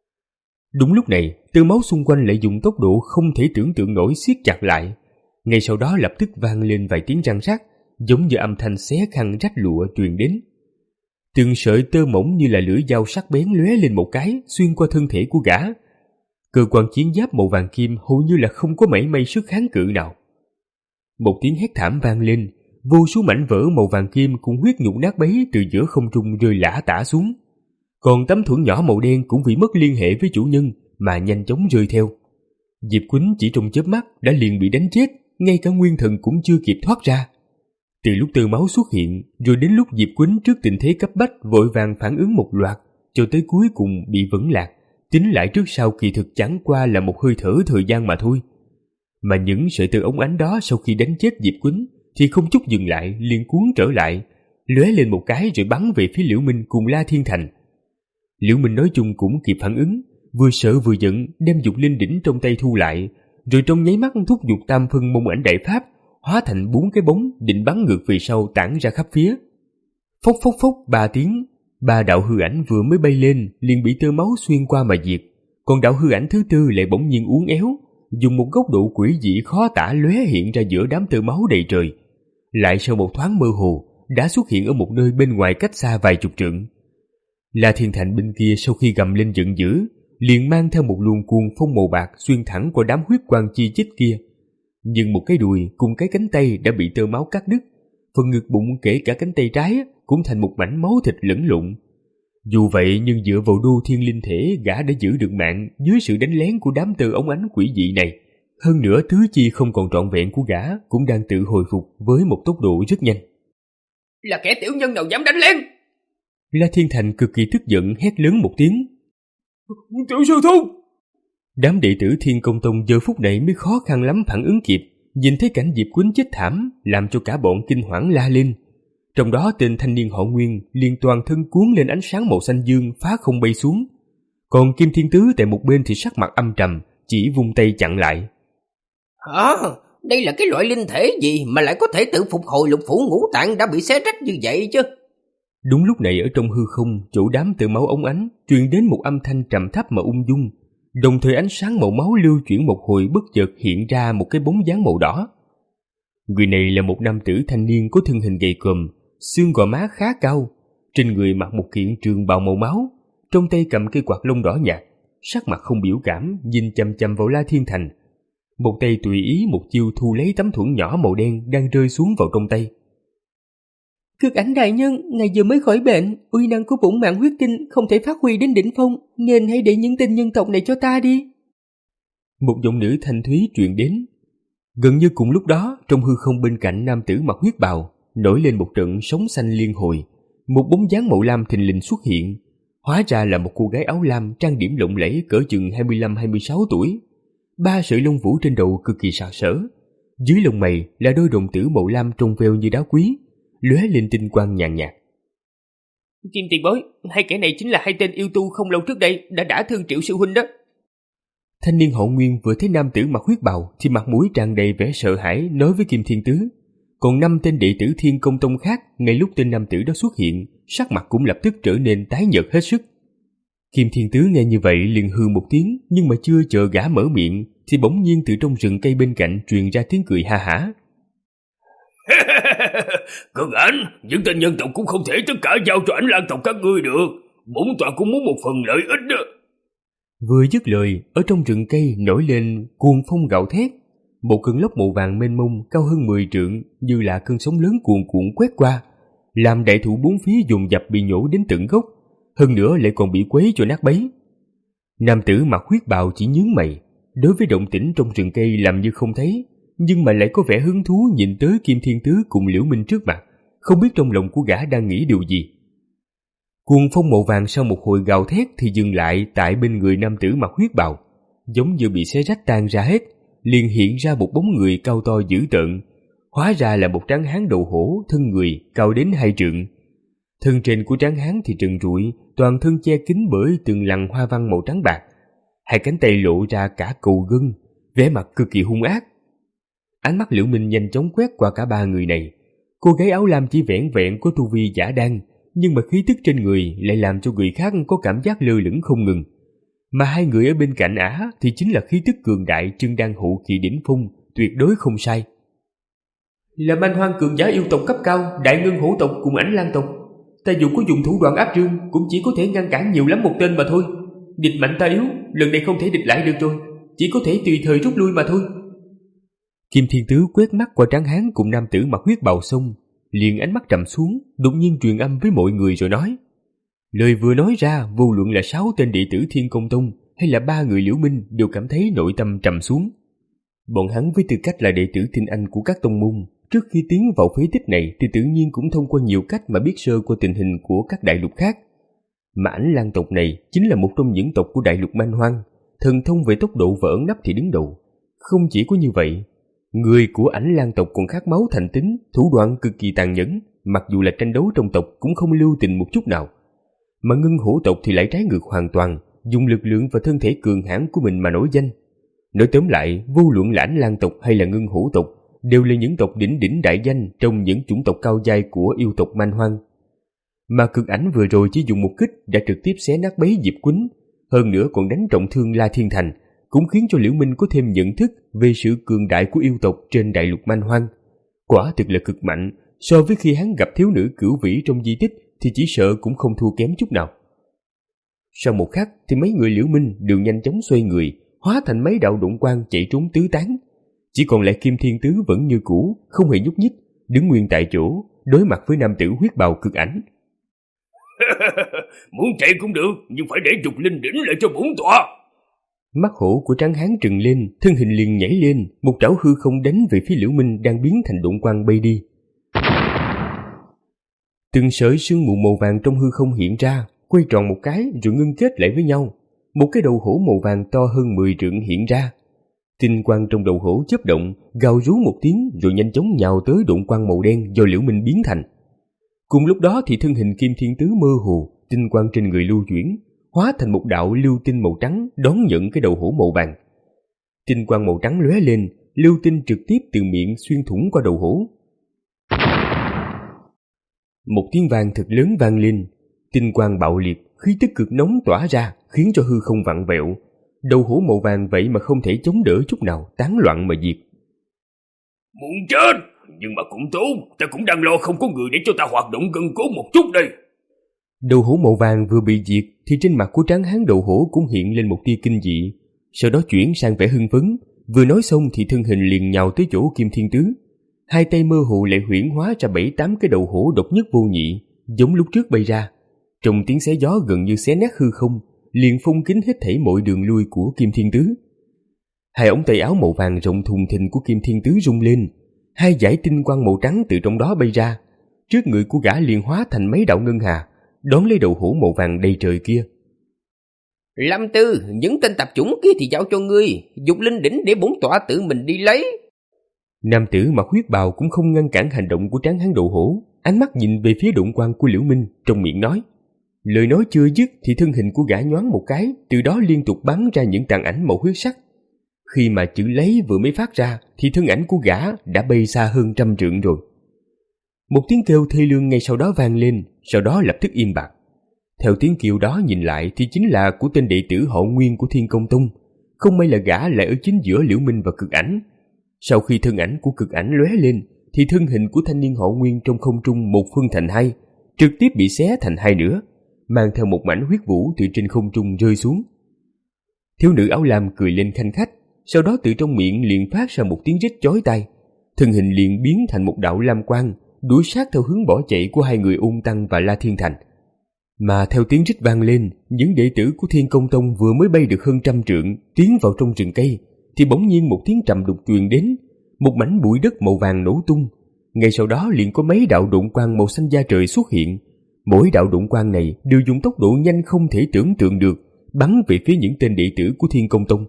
Đúng lúc này, tơ máu xung quanh lại dùng tốc độ không thể tưởng tượng nổi siết chặt lại. Ngay sau đó lập tức vang lên vài tiếng răng rắc, giống như âm thanh xé khăn rách lụa truyền đến. Từng sợi tơ mỏng như là lưỡi dao sắc bén lóe lên một cái, xuyên qua thân thể của gã. Cơ quan chiến giáp màu vàng kim hầu như là không có mảy may sức kháng cự nào. Một tiếng hét thảm vang lên, vô số mảnh vỡ màu vàng kim cùng huyết nhục nát bấy từ giữa không trung rơi lả tả xuống. Còn tấm thuẫn nhỏ màu đen cũng vì mất liên hệ với chủ nhân mà nhanh chóng rơi theo. Diệp Quýnh chỉ trong chớp mắt đã liền bị đánh chết, ngay cả nguyên thần cũng chưa kịp thoát ra. Từ lúc tơ máu xuất hiện, rồi đến lúc Diệp Quýnh trước tình thế cấp bách vội vàng phản ứng một loạt, cho tới cuối cùng bị vẫn lạc, tính lại trước sau kỳ thực chẳng qua là một hơi thở thời gian mà thôi. Mà những sợi tơ ống ánh đó sau khi đánh chết Diệp Quýnh thì không chút dừng lại, liền cuốn trở lại, lóe lên một cái rồi bắn về phía Liễu Minh cùng La Thiên Thành. Liễu Minh nói chung cũng kịp phản ứng, vừa sợ vừa giận đem dục linh đỉnh trong tay thu lại, rồi trong nháy mắt thúc giục tam phân mông ảnh đại pháp, hóa thành bốn cái bóng định bắn ngược về sau tản ra khắp phía. Phốc phốc phốc ba tiếng, ba đạo hư ảnh vừa mới bay lên liền bị tơ máu xuyên qua mà diệt, còn đạo hư ảnh thứ tư lại bỗng nhiên uốn éo, dùng một góc độ quỷ dị khó tả lóe hiện ra giữa đám tơ máu đầy trời, lại sau một thoáng mơ hồ đã xuất hiện ở một nơi bên ngoài cách xa vài chục trượng. La Thiên Thành bên kia sau khi gầm lên giận dữ, liền mang theo một luồng cuồng phong màu bạc xuyên thẳng qua đám huyết quang chi chít kia. Nhưng một cái đùi cùng cái cánh tay đã bị tơ máu cắt đứt, phần ngực bụng kể cả cánh tay trái cũng thành một mảnh máu thịt lẫn lộn. Dù vậy nhưng dựa vào đô thiên linh thể, gã đã giữ được mạng dưới sự đánh lén của đám tơ ống ánh quỷ dị này. Hơn nữa tứ chi không còn trọn vẹn của gã cũng đang tự hồi phục với một tốc độ rất nhanh. Là kẻ tiểu nhân nào dám đánh lén? La Thiên Thành cực kỳ tức giận hét lớn một tiếng. Tiểu sư thúc! Đám đệ tử Thiên Công Tông giờ phút này mới khó khăn lắm phản ứng kịp, nhìn thấy cảnh Diệp Quýnh chết thảm làm cho cả bọn kinh hoảng la lên. Trong đó tên thanh niên họ Nguyên liền toàn thân cuốn lên ánh sáng màu xanh dương phá không bay xuống, còn Kim Thiên Tứ tại một bên thì sắc mặt âm trầm, chỉ vung tay chặn lại. Hả? Đây là cái loại linh thể gì mà lại có thể tự phục hồi lục phủ ngũ tạng đã bị xé rách như vậy chứ? Đúng lúc này ở trong hư không, chỗ đám tơ máu ống ánh truyền đến một âm thanh trầm thấp mà ung dung, đồng thời ánh sáng màu máu lưu chuyển một hồi bất chợt hiện ra một cái bóng dáng màu đỏ. Người này là một nam tử thanh niên có thân hình gầy còm, xương gò má khá cao, trên người mặc một kiện trường bào màu máu, trong tay cầm cây quạt lông đỏ nhạt, sắc mặt không biểu cảm nhìn chằm chằm vào La Thiên Thành. Một tay tùy ý một chiêu thu lấy tấm thuẫn nhỏ màu đen đang rơi xuống vào trong tay. Cực Ảnh đại nhân, ngài vừa mới khỏi bệnh, uy năng của bổn mạng huyết tinh không thể phát huy đến đỉnh phong, nên hãy để những tên nhân tộc này cho ta đi. Một giọng nữ thanh thúy truyền đến. Gần như cùng lúc đó, trong hư không bên cạnh nam tử mặc huyết bào nổi lên một trận sóng xanh liên hồi, một bóng dáng màu lam thình lình xuất hiện, hóa ra là một cô gái áo lam trang điểm lộng lẫy cỡ chừng hai mươi lăm hai mươi sáu tuổi. Ba sợi lông vũ trên đầu cực kỳ sặc sỡ, dưới lông mày là đôi đồng tử màu lam trong veo như đá quý, lóe lên tinh quang nhàn nhạt. Kim tiền bối, hai kẻ này chính là hai tên yêu tu không lâu trước đây đã đả thương Triệu sư huynh đó. Thanh niên họ Nguyên vừa thấy nam tử mặc huyết bào thì mặt mũi tràn đầy vẻ sợ hãi nói với Kim Thiên Tứ. Còn năm tên đệ tử Thiên Công Tông khác, ngay lúc tên nam tử đó xuất hiện, sắc mặt cũng lập tức trở nên tái nhợt hết sức. Kim Thiên Tứ nghe như vậy liền hừ một tiếng, nhưng mà chưa chờ gã mở miệng thì bỗng nhiên từ trong rừng cây bên cạnh truyền ra tiếng cười ha hả. Cực Ảnh, những tên nhân tộc cũng không thể tất cả giao cho Ảnh Lang tộc các ngươi được. Bổn tọa cũng muốn một phần lợi ích đó. Vừa dứt lời, ở trong rừng cây nổi lên cuồng phong gào thét. Một cơn lốc màu vàng mênh mông cao hơn mười trượng như là cơn sóng lớn cuồn cuộn quét qua, làm đại thụ bốn phía dồn dập bị nhổ đến tận gốc, hơn nữa lại còn bị quấy cho nát bấy. Nam tử mặc huyết bào chỉ nhướng mày, đối với động tĩnh trong rừng cây làm như không thấy, nhưng mà lại có vẻ hứng thú nhìn tới Kim Thiên Tứ cùng Liễu Minh trước mặt, không biết trong lòng của gã đang nghĩ điều gì. Cuồng phong màu vàng sau một hồi gào thét thì dừng lại tại bên người nam tử mặc huyết bào, giống như bị xé rách tan ra hết, liền hiện ra một bóng người cao to dữ tợn, hóa ra là một tráng hán đầu hổ, thân người cao đến hai trượng. Thân trên của tráng hán thì trần trụi, toàn thân che kín bởi từng lằn hoa văn màu trắng bạc, hai cánh tay lộ ra cả cầu gân, vẻ mặt cực kỳ hung ác. Ánh mắt Liễu Minh nhanh chóng quét qua cả ba người này. Cô gái áo lam chỉ vẻn vẹn có tu vi giả đan, nhưng mà khí tức trên người lại làm cho người khác có cảm giác lơ lửng không ngừng. Mà hai người ở bên cạnh ả thì chính là khí tức cường đại trưng đan hậu kỳ đỉnh phong, tuyệt đối không sai. Là man hoang cường giả yêu tộc cấp cao, đại ngân hổ tộc cùng Ảnh Lang tộc, ta dù có dùng thủ đoạn áp trương cũng chỉ có thể ngăn cản nhiều lắm một tên mà thôi. Địch mạnh ta yếu, lần này không thể địch lại được rồi, chỉ có thể tùy thời rút lui mà thôi. Kim Thiên Tứ quét mắt qua tráng hán cùng nam tử mặc huyết bào xong, liền ánh mắt trầm xuống, đột nhiên truyền âm với mọi người rồi nói. Lời vừa nói ra, vô luận là sáu tên đệ tử Thiên Công Tông hay là ba người Liễu Minh đều cảm thấy nội tâm trầm xuống. Bọn hắn với tư cách là đệ tử tinh anh của các tông môn, trước khi tiến vào phế tích này thì tự nhiên cũng thông qua nhiều cách mà biết sơ qua tình hình của các đại lục khác. Mà Ảnh Lang tộc này chính là một trong những tộc của đại lục Man Hoang, thần thông về tốc độ và ẩn nấp thì đứng đầu. Không chỉ có như vậy, người của Ảnh Lang tộc còn khát máu thành tính, thủ đoạn cực kỳ tàn nhẫn, mặc dù là tranh đấu trong tộc cũng không lưu tình một chút nào. Mà Ngân Hổ tộc thì lại trái ngược hoàn toàn, dùng lực lượng và thân thể cường hãn của mình mà nổi danh. Nói tóm lại, vô luận là Ảnh Lang tộc hay là Ngân Hổ tộc đều là những tộc đỉnh đỉnh đại danh trong những chủng tộc cao giai của yêu tộc Man Hoang. Mà Cực Ảnh vừa rồi chỉ dùng một kích đã trực tiếp xé nát bấy Diệp Quýnh, hơn nữa còn đánh trọng thương La Thiên Thành, cũng khiến cho Liễu Minh có thêm nhận thức về sự cường đại của yêu tộc trên đại lục Man Hoang. Quả thực là cực mạnh, so với khi hắn gặp thiếu nữ Cửu Vĩ trong di tích thì chỉ sợ cũng không thua kém chút nào. Sau một khắc thì mấy người Liễu Minh đều nhanh chóng xoay người, hóa thành mấy đạo độn quang chạy trốn tứ tán. Chỉ còn lại Kim Thiên Tứ vẫn như cũ, không hề nhúc nhích, đứng nguyên tại chỗ, đối mặt với nam tử huyết bào Cực Ảnh. Muốn chạy cũng được, nhưng phải để Dục Linh đỉnh lại cho bổn tọa. Mắt hổ của Tráng Hán trừng lên, thân hình liền nhảy lên, một trảo hư không đánh về phía Liễu Minh đang biến thành độn quang bay đi. Từng sợi sương mù màu vàng trong hư không hiện ra, quay tròn một cái rồi ngưng kết lại với nhau. Một cái đầu hổ màu vàng to hơn mười trượng hiện ra. Tinh quang trong đầu hổ chớp động, gào rú một tiếng rồi nhanh chóng nhào tới độn quang màu đen do Liễu Minh biến thành. Cùng lúc đó thì thân hình Kim Thiên Tứ mơ hồ, tinh quang trên người lưu chuyển, hóa thành một đạo lưu tinh màu trắng đón nhận cái đầu hổ màu vàng. Tinh quang màu trắng lóe lên, lưu tinh trực tiếp từ miệng xuyên thủng qua đầu hổ. Một tiếng vang thật lớn vang lên, tinh quang bạo liệt, khí tức cực nóng tỏa ra, khiến cho hư không vặn vẹo. Đầu hổ màu vàng vậy mà không thể chống đỡ chút nào, tán loạn mà diệt. Muốn chết, nhưng mà cũng tốt, ta cũng đang lo không có người để cho ta hoạt động gần cố một chút đây. Đầu hổ màu vàng vừa bị diệt thì trên mặt của Tráng Hán đầu hổ cũng hiện lên một tia kinh dị, sau đó chuyển sang vẻ hưng phấn. Vừa nói xong thì thân hình liền nhào tới chỗ Kim Thiên Tứ, hai tay mơ hồ lại huyễn hóa ra bảy tám cái đầu hổ độc nhất vô nhị, giống lúc trước bay ra. Trong tiếng xé gió gần như xé nát hư không, liền phong kín hết thảy mọi đường lui của Kim Thiên Tứ. Hai ống tay áo màu vàng rộng thùng thình của Kim Thiên Tứ rung lên, hai dải tinh quang màu trắng từ trong đó bay ra, trước người của gã liền hóa thành mấy đạo ngân hà, đón lấy đầu hổ màu vàng đầy trời kia. Lâm Tư, những tên tạp chủng kia thì giao cho ngươi, Dục Linh đỉnh để bổn tọa tự mình đi lấy. Nam tử mặc huyết bào cũng không ngăn cản hành động của Tráng Hán đầu hổ, ánh mắt nhìn về phía độn quang của Liễu Minh, trong miệng nói. Lời nói chưa dứt thì thân hình của gã nhoáng một cái, từ đó liên tục bắn ra những tàn ảnh màu huyết sắc. Khi mà chữ lấy vừa mới phát ra thì thân ảnh của gã đã bay xa hơn trăm trượng rồi. Một tiếng kêu thê lương ngay sau đó vang lên, sau đó lập tức im bặt. Theo tiếng kêu đó nhìn lại thì chính là của tên đệ tử họ Nguyên của Thiên Công Tông. Không may là gã lại ở chính giữa Liễu Minh và Cực Ảnh. Sau khi thân ảnh của Cực Ảnh lóe lên thì thân hình của thanh niên họ Nguyên trong không trung một phân thành hai, trực tiếp bị xé thành hai nửa, mang theo một mảnh huyết vũ từ trên không trung rơi xuống. Thiếu nữ áo lam cười lên khanh khách, sau đó từ trong miệng liền phát ra một tiếng rít chói tai, thân hình liền biến thành một đạo lam quang, đuổi sát theo hướng bỏ chạy của hai người Ôn Tăng và La Thiên Thành. Mà theo tiếng rít vang lên, những đệ tử của Thiên Công Tông vừa mới bay được hơn trăm trượng, tiến vào trong rừng cây, thì bỗng nhiên một tiếng trầm đục truyền đến, một mảnh bụi đất màu vàng nổ tung. Ngay sau đó liền có mấy đạo độn quang màu xanh da trời xuất hiện. Mỗi đạo độn quang này đều dùng tốc độ nhanh không thể tưởng tượng được, bắn về phía những tên đệ tử của Thiên Công Tông.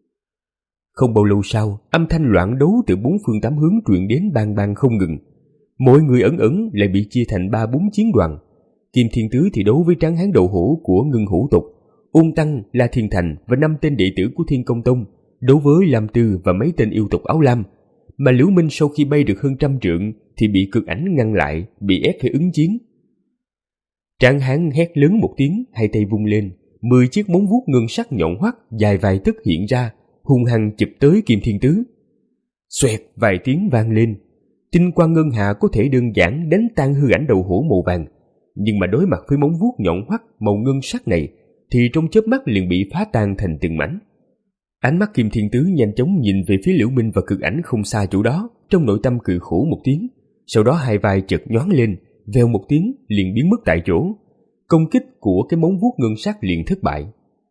Không bao lâu sau, âm thanh loạn đấu từ bốn phương tám hướng truyền đến bang bang không ngừng. Mọi người ẩn ẩn lại bị chia thành ba bốn chiến đoàn. Kim Thiên Tứ thì đấu với Tráng Hán đầu hổ của Ngân Hổ tộc, Ôn Tăng, La Thiên Thành và năm tên đệ tử của Thiên Công Tông đấu với Lam Tư và mấy tên yêu tộc áo lam. Mà Liễu Minh sau khi bay được hơn trăm trượng thì bị Cực Ảnh ngăn lại, bị ép phải ứng chiến. Tráng Hán hét lớn một tiếng, hai tay vung lên, mười chiếc móng vuốt ngân sắc nhọn hoắt dài vài tấc hiện ra, hung hăng chụp tới Kim Thiên Tứ. Xoẹt vài tiếng vang lên, tinh quang ngân hà có thể đơn giản đánh tan hư ảnh đầu hổ màu vàng, nhưng mà đối mặt với móng vuốt nhọn hoắt màu ngân sắc này thì trong chớp mắt liền bị phá tan thành từng mảnh. Ánh mắt Kim Thiên Tứ nhanh chóng nhìn về phía Liễu Minh và Cực Ảnh không xa chỗ đó, trong nội tâm cười khổ một tiếng, sau đó hai vai chợt nhoáng lên, vèo một tiếng liền biến mất tại chỗ. Công kích của cái móng vuốt ngân sắc liền thất bại.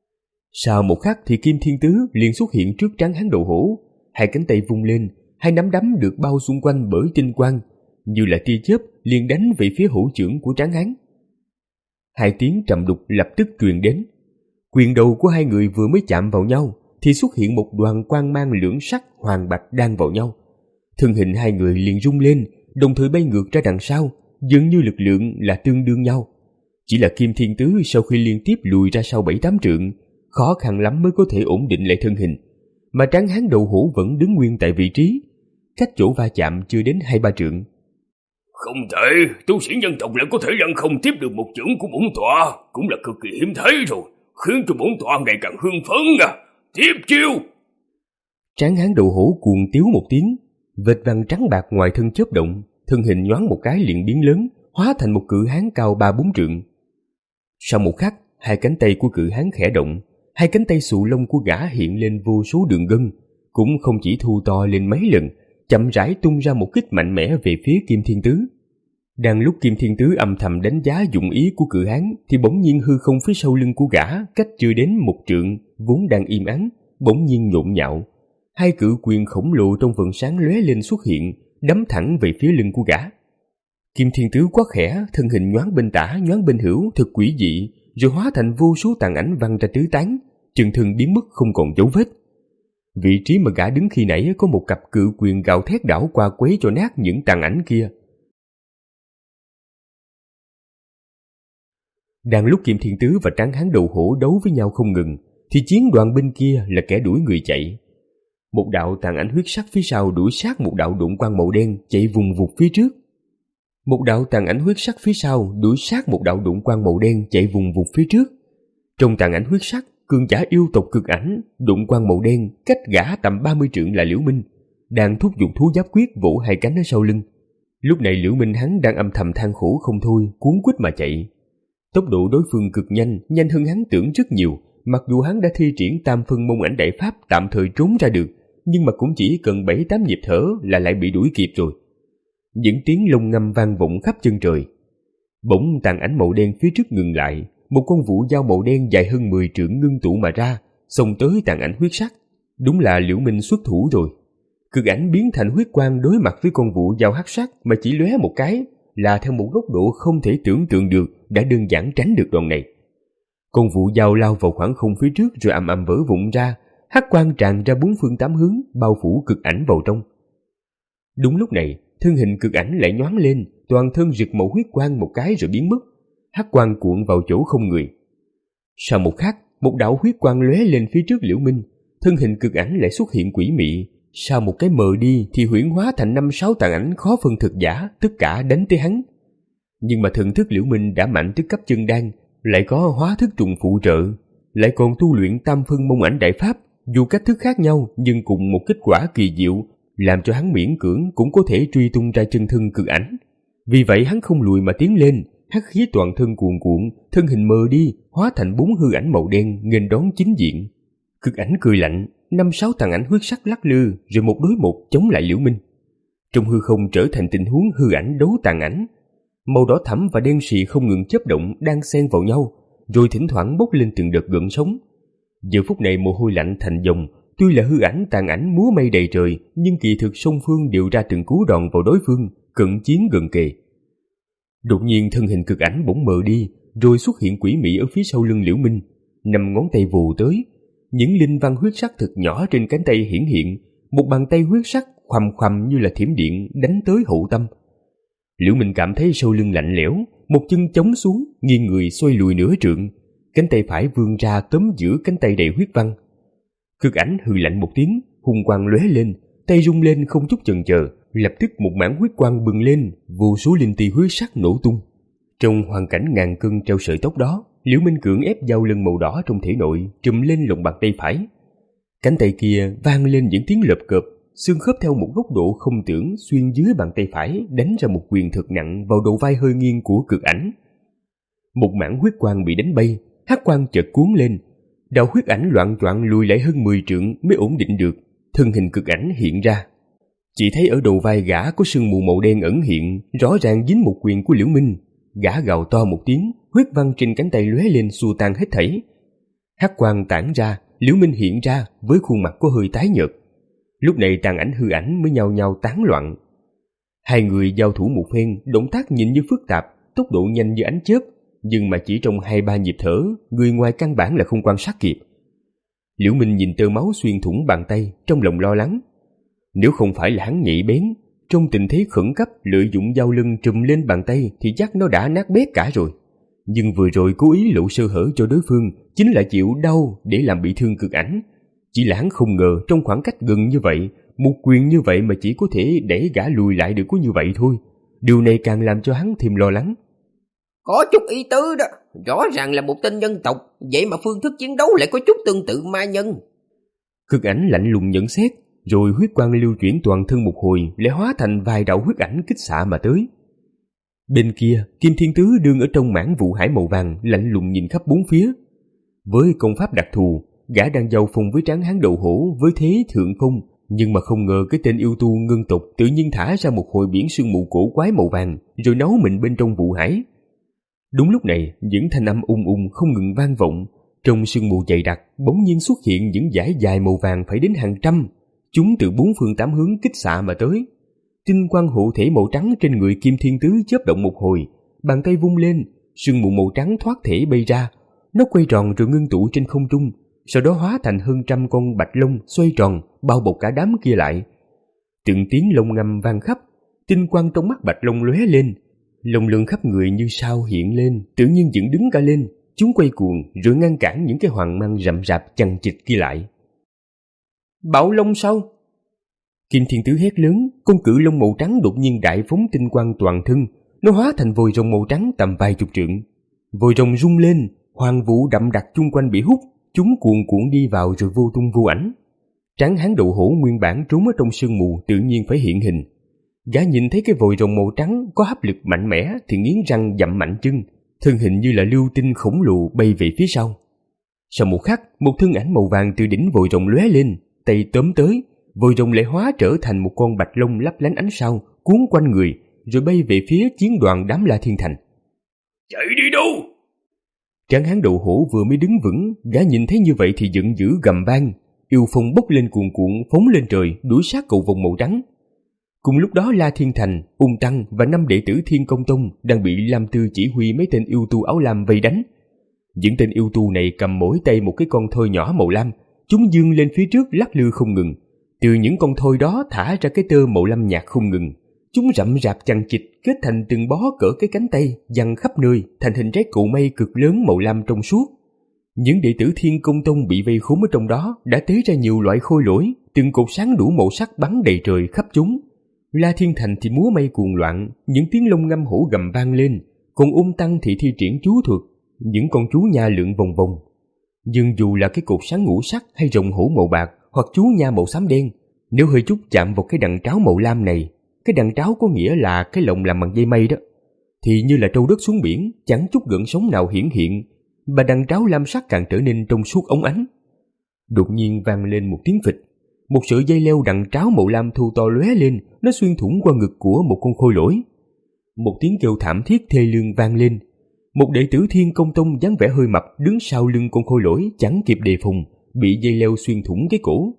Sau một khắc thì Kim Thiên Tứ liền xuất hiện trước Tráng Hán đầu hổ, hai cánh tay vung lên, hai nắm đấm được bao xung quanh bởi tinh quang, như là tia chớp liền đánh về phía hữu trưởng của Tráng Hán. Hai tiếng trầm đục lập tức truyền đến. Quyền đầu của hai người vừa mới chạm vào nhau thì xuất hiện một đoàn quang mang lưỡng sắc hoàng bạch đan vào nhau. Thân hình hai người liền rung lên, đồng thời bay ngược ra đằng sau, dường như lực lượng là tương đương nhau. Chỉ là Kim Thiên Tứ sau khi liên tiếp lùi ra sau bảy tám trượng, khó khăn lắm mới có thể ổn định lại thân hình, mà tráng hán đầu hổ vẫn đứng nguyên tại vị trí, cách chỗ va chạm chưa đến hai ba trượng. Không thể, tu sĩ nhân tộc lại có thể lăn không tiếp được một chưởng của bổn tọa, cũng là cực kỳ hiếm thấy rồi, khiến cho bổn tọa ngày càng hưng phấn à. Tiếp chiêu! Tráng hán đầu hổ cuồng tiếu một tiếng, vệt vàng trắng bạc ngoài thân chớp động, thân hình nhoáng một cái liền biến lớn, hóa thành một cự hán cao ba bốn trượng. Sau một khắc, hai cánh tay của cự hán khẽ động, hai cánh tay xù lông của gã hiện lên vô số đường gân, cũng không chỉ thu to lên mấy lần, chậm rãi tung ra một kích mạnh mẽ về phía Kim Thiên Tứ. Đang lúc Kim Thiên Tứ âm thầm đánh giá dụng ý của cự hán, thì bỗng nhiên hư không phía sau lưng của gã, cách chưa đến một trượng, vốn đang im ắng, bỗng nhiên nhộn nhạo. Hai cự quyền khổng lồ trong vầng sáng lóe lên xuất hiện, đấm thẳng về phía lưng của gã. Kim Thiên Tứ quát khẽ, thân hình nhoáng bên tả nhoáng bên hữu, thật quỷ dị, rồi hóa thành vô số tàn ảnh văng ra tứ tán, chân thân biến mất không còn dấu vết. Vị trí mà gã đứng khi nãy có một cặp cự quyền gào thét đảo qua quấy cho nát những tàn ảnh kia. Đang lúc Kim Thiên Tứ và tráng hán đầu hổ đấu với nhau không ngừng, thì chiến đoàn bên kia là kẻ đuổi người chạy. Một đạo tàn ảnh huyết sắc phía sau đuổi sát một đạo độn quang màu đen chạy vùng vụt phía trước. Một đạo tàn ảnh huyết sắc phía sau đuổi sát một đạo độn quang màu đen chạy vùng vụt phía trước. Trong tàn ảnh huyết sắc, cường giả yêu tộc cực ảnh, độn quang màu đen cách gã tầm ba mươi trượng là Liễu Minh, đang thúc giục thú giáp quyết vỗ hai cánh ở sau lưng. Lúc này Liễu Minh hắn đang âm thầm than khổ không thôi, cuống quýt mà chạy. Tốc độ đối phương cực nhanh, nhanh hơn hắn tưởng rất nhiều. Mặc dù hắn đã thi triển tam phân mông ảnh đại pháp tạm thời trốn ra được, nhưng mà cũng chỉ cần bảy tám nhịp thở là lại bị đuổi kịp rồi. Những tiếng lông ngâm vang vọng khắp chân trời. Bỗng tàn ảnh màu đen phía trước ngừng lại, một con vũ dao màu đen dài hơn mười trượng ngưng tụ mà ra, xông tới tàn ảnh huyết sắc. Đúng là Liễu Minh xuất thủ rồi. Cực ảnh biến thành huyết quang đối mặt với con vũ dao hắc sắc mà chỉ lóe một cái, là theo một góc độ không thể tưởng tượng được đã đơn giản tránh được đòn này. Con vũ dao lao vào khoảng không phía trước rồi ầm ầm vỡ vụn ra, hắc quang tràn ra bốn phương tám hướng, bao phủ cực ảnh vào trong. Đúng lúc này, thân hình cực ảnh lại nhoáng lên, toàn thân rực màu huyết quang một cái rồi biến mất, hắc quang cuộn vào chỗ không người. Sau một khắc, một đạo huyết quang lóe lên phía trước Liễu Minh, thân hình cực ảnh lại xuất hiện quỷ mị, sau một cái mờ đi thì huyễn hóa thành năm sáu tàn ảnh khó phân thực giả, tất cả đánh tới hắn. Nhưng mà thần thức Liễu Minh đã mạnh tới cấp chân đan, lại có hóa thức trùng phụ trợ, lại còn tu luyện tam phân mông ảnh đại pháp, dù cách thức khác nhau nhưng cùng một kết quả kỳ diệu, làm cho hắn miễn cưỡng cũng có thể truy tung ra chân thân cực ảnh. Vì vậy hắn không lùi mà tiến lên, hắc khí toàn thân cuồn cuộn, thân hình mờ đi, hóa thành bốn hư ảnh màu đen nghênh đón chính diện. Cực ảnh cười lạnh, năm sáu tàn ảnh huyết sắc lắc lư, rồi một đối một chống lại Liễu Minh. Trong hư không trở thành tình huống hư ảnh đấu tàn ảnh. Màu đỏ thẫm và đen sì không ngừng chớp động đang xen vào nhau, rồi thỉnh thoảng bốc lên từng đợt gợn sóng. Giờ phút này mồ hôi lạnh thành dòng, tuy là hư ảnh tàn ảnh múa mây đầy trời, nhưng kỳ thực song phương đều ra từng cú đòn vào đối phương, cận chiến gần kề. Đột nhiên thân hình cực ảnh bỗng mờ đi, rồi xuất hiện quỷ mị ở phía sau lưng Liễu Minh, năm ngón tay vù tới, những linh văn huyết sắc thật nhỏ trên cánh tay hiển hiện, một bàn tay huyết sắc khoằm khoằm như là thiểm điện đánh tới hậu tâm. Liễu Minh cảm thấy sau lưng lạnh lẽo, một chân chống xuống, nghiêng người xoay lùi nửa trượng, cánh tay phải vươn ra tóm giữa cánh tay đầy huyết văn. Cực ảnh hừ lạnh một tiếng, hung quang lóe lên, tay rung lên không chút chần chờ, lập tức một mảng huyết quang bừng lên, vô số linh ti huyết sắc nổ tung. Trong hoàn cảnh ngàn cân treo sợi tóc đó, Liễu Minh cưỡng ép dao lưng màu đỏ trong thể nội trùm lên lòng bàn tay phải. Cánh tay kia vang lên những tiếng lợp cợp, xương khớp theo một góc độ không tưởng xuyên dưới bàn tay phải đánh ra một quyền thật nặng vào đầu vai hơi nghiêng của cực ảnh. Một mảng huyết quang bị đánh bay, hắc quang chợt cuốn lên, đạo huyết ảnh loạng choạng lùi lại hơn mười trượng mới ổn định được, thân hình cực ảnh hiện ra. Chỉ thấy ở đầu vai gã có sương mù màu đen ẩn hiện, rõ ràng dính một quyền của Liễu Minh. Gã gào to một tiếng, huyết văn trên cánh tay lóe lên xua tan hết thảy. Hắc quang tản ra, Liễu Minh hiện ra với khuôn mặt có hơi tái nhợt. Lúc này tàn ảnh hư ảnh mới nhao nhao tán loạn. Hai người giao thủ một phen, động tác nhìn như phức tạp, tốc độ nhanh như ánh chớp, nhưng mà chỉ trong hai ba nhịp thở, người ngoài căn bản là không quan sát kịp. Liễu Minh nhìn tơ máu xuyên thủng bàn tay, trong lòng lo lắng. Nếu không phải là hắn nhạy bén, trong tình thế khẩn cấp lợi dụng dao lưng trùm lên bàn tay thì chắc nó đã nát bét cả rồi. Nhưng vừa rồi cố ý lộ sơ hở cho đối phương chính là chịu đau để làm bị thương Cực Ảnh. Chỉ là hắn không ngờ trong khoảng cách gần như vậy, một quyền như vậy mà chỉ có thể đẩy gã lùi lại được có như vậy thôi. Điều này càng làm cho hắn thêm lo lắng. Có chút ý tứ đó, rõ ràng là một tên nhân tộc, vậy mà phương thức chiến đấu lại có chút tương tự ma nhân. Cực Ảnh lạnh lùng nhận xét, rồi huyết quang lưu chuyển toàn thân một hồi lại hóa thành vài đạo huyết ảnh kích xạ mà tới. Bên kia, Kim Thiên Tứ đương ở trong mảng vụ hải màu vàng lạnh lùng nhìn khắp bốn phía. Với công pháp đặc thù, gã đang giao phong với tráng hán đầu hổ với thế thượng phong, nhưng mà không ngờ cái tên yêu tu ngân tộc tự nhiên thả ra một hồi biển sương mù cổ quái màu vàng rồi nấu mình bên trong vụ hải. Đúng lúc này, những thanh âm ung ung không ngừng vang vọng. Trong sương mù dày đặc, bỗng nhiên xuất hiện những dải dài màu vàng phải đến hàng trăm. Chúng từ bốn phương tám hướng kích xạ mà tới. Tinh quang hộ thể màu trắng trên người Kim Thiên Tứ chớp động một hồi, bàn tay vung lên, sương mù màu trắng thoát thể bay ra. Nó quay tròn rồi ngưng tụ trên không trung, sau đó hóa thành hơn trăm con bạch long xoay tròn, bao bọc cả đám kia lại. Từng tiếng lông ngâm vang khắp, tinh quang trong mắt bạch long lóe lên. Lồng lưng khắp người như sao hiện lên, tự nhiên dựng đứng cả lên. Chúng quay cuồng rồi ngăn cản những cái hoàng mang rậm rạp chằng chịt kia lại. Bạo long sao? Kim Thiên Tứ hét lớn, con cự long màu trắng đột nhiên đại phóng tinh quang toàn thân, nó hóa thành vòi rồng màu trắng tầm vài chục trượng. Vòi rồng rung lên, hoàng vũ đậm đặc chung quanh bị hút, chúng cuồn cuộn đi vào rồi vô tung vô ảnh. Tráng hán đầu hổ nguyên bản trốn ở trong sương mù tự nhiên phải hiện hình. Gã nhìn thấy cái vòi rồng màu trắng có hấp lực mạnh mẽ thì nghiến răng dậm mạnh chân, thân hình như là lưu tinh khổng lồ bay về phía sau. Sau một khắc, một thân ảnh màu vàng từ đỉnh vòi rồng lóe lên, tay tóm tới, vòi rồng lại hóa trở thành một con bạch long lấp lánh ánh sao, cuốn quanh người, rồi bay về phía chiến đoàn đám La Thiên Thành. Chạy đi đâu? Tráng hán đầu hổ vừa mới đứng vững, gã nhìn thấy như vậy thì giận dữ gầm vang, yêu phong bốc lên cuồn cuộn phóng lên trời đuổi sát cậu vòng màu trắng. Cùng lúc đó La Thiên Thành, Ung Tăng và năm đệ tử Thiên Công Tông đang bị Lam Tư chỉ huy mấy tên yêu tu áo lam vây đánh. Những tên yêu tu này cầm mỗi tay một cái con thoi nhỏ màu lam, chúng dương lên phía trước lắc lư không ngừng. Từ những con thoi đó thả ra cái tơ màu lam nhạt không ngừng. Chúng rậm rạp chằng chịt kết thành từng bó cỡ cái cánh tay, giăng khắp nơi thành hình trái cụ mây cực lớn màu lam trong suốt. Những đệ tử Thiên Công Tông bị vây khốn ở trong đó đã tế ra nhiều loại khôi lỗi, từng cột sáng đủ màu sắc bắn đầy trời khắp chúng. La Thiên Thành thì múa may cuồng loạn, những tiếng lông ngâm hổ gầm vang lên, còn Ung Tăng thì thi triển chú thuật, những con chú nha lượn vòng vòng. Nhưng dù là cái cột sáng ngũ sắc hay rồng hổ màu bạc hoặc chú nha màu xám đen, nếu hơi chút chạm vào cái đằng tráo màu lam này, cái đằng tráo có nghĩa là cái lồng làm bằng dây mây đó, thì như là trâu đất xuống biển, chẳng chút gợn sóng nào hiển hiện, mà đằng tráo lam sắc càng trở nên trong suốt óng ánh. Đột nhiên vang lên một tiếng phịch, một sợi dây leo đằng tráo màu lam thu to lóe lên, nó xuyên thủng qua ngực của một con khôi lỗi. Một tiếng kêu thảm thiết thê lương vang lên. Một đệ tử Thiên Công Tông dáng vẻ hơi mập đứng sau lưng con khôi lỗi chẳng kịp đề phòng, bị dây leo xuyên thủng cái cổ.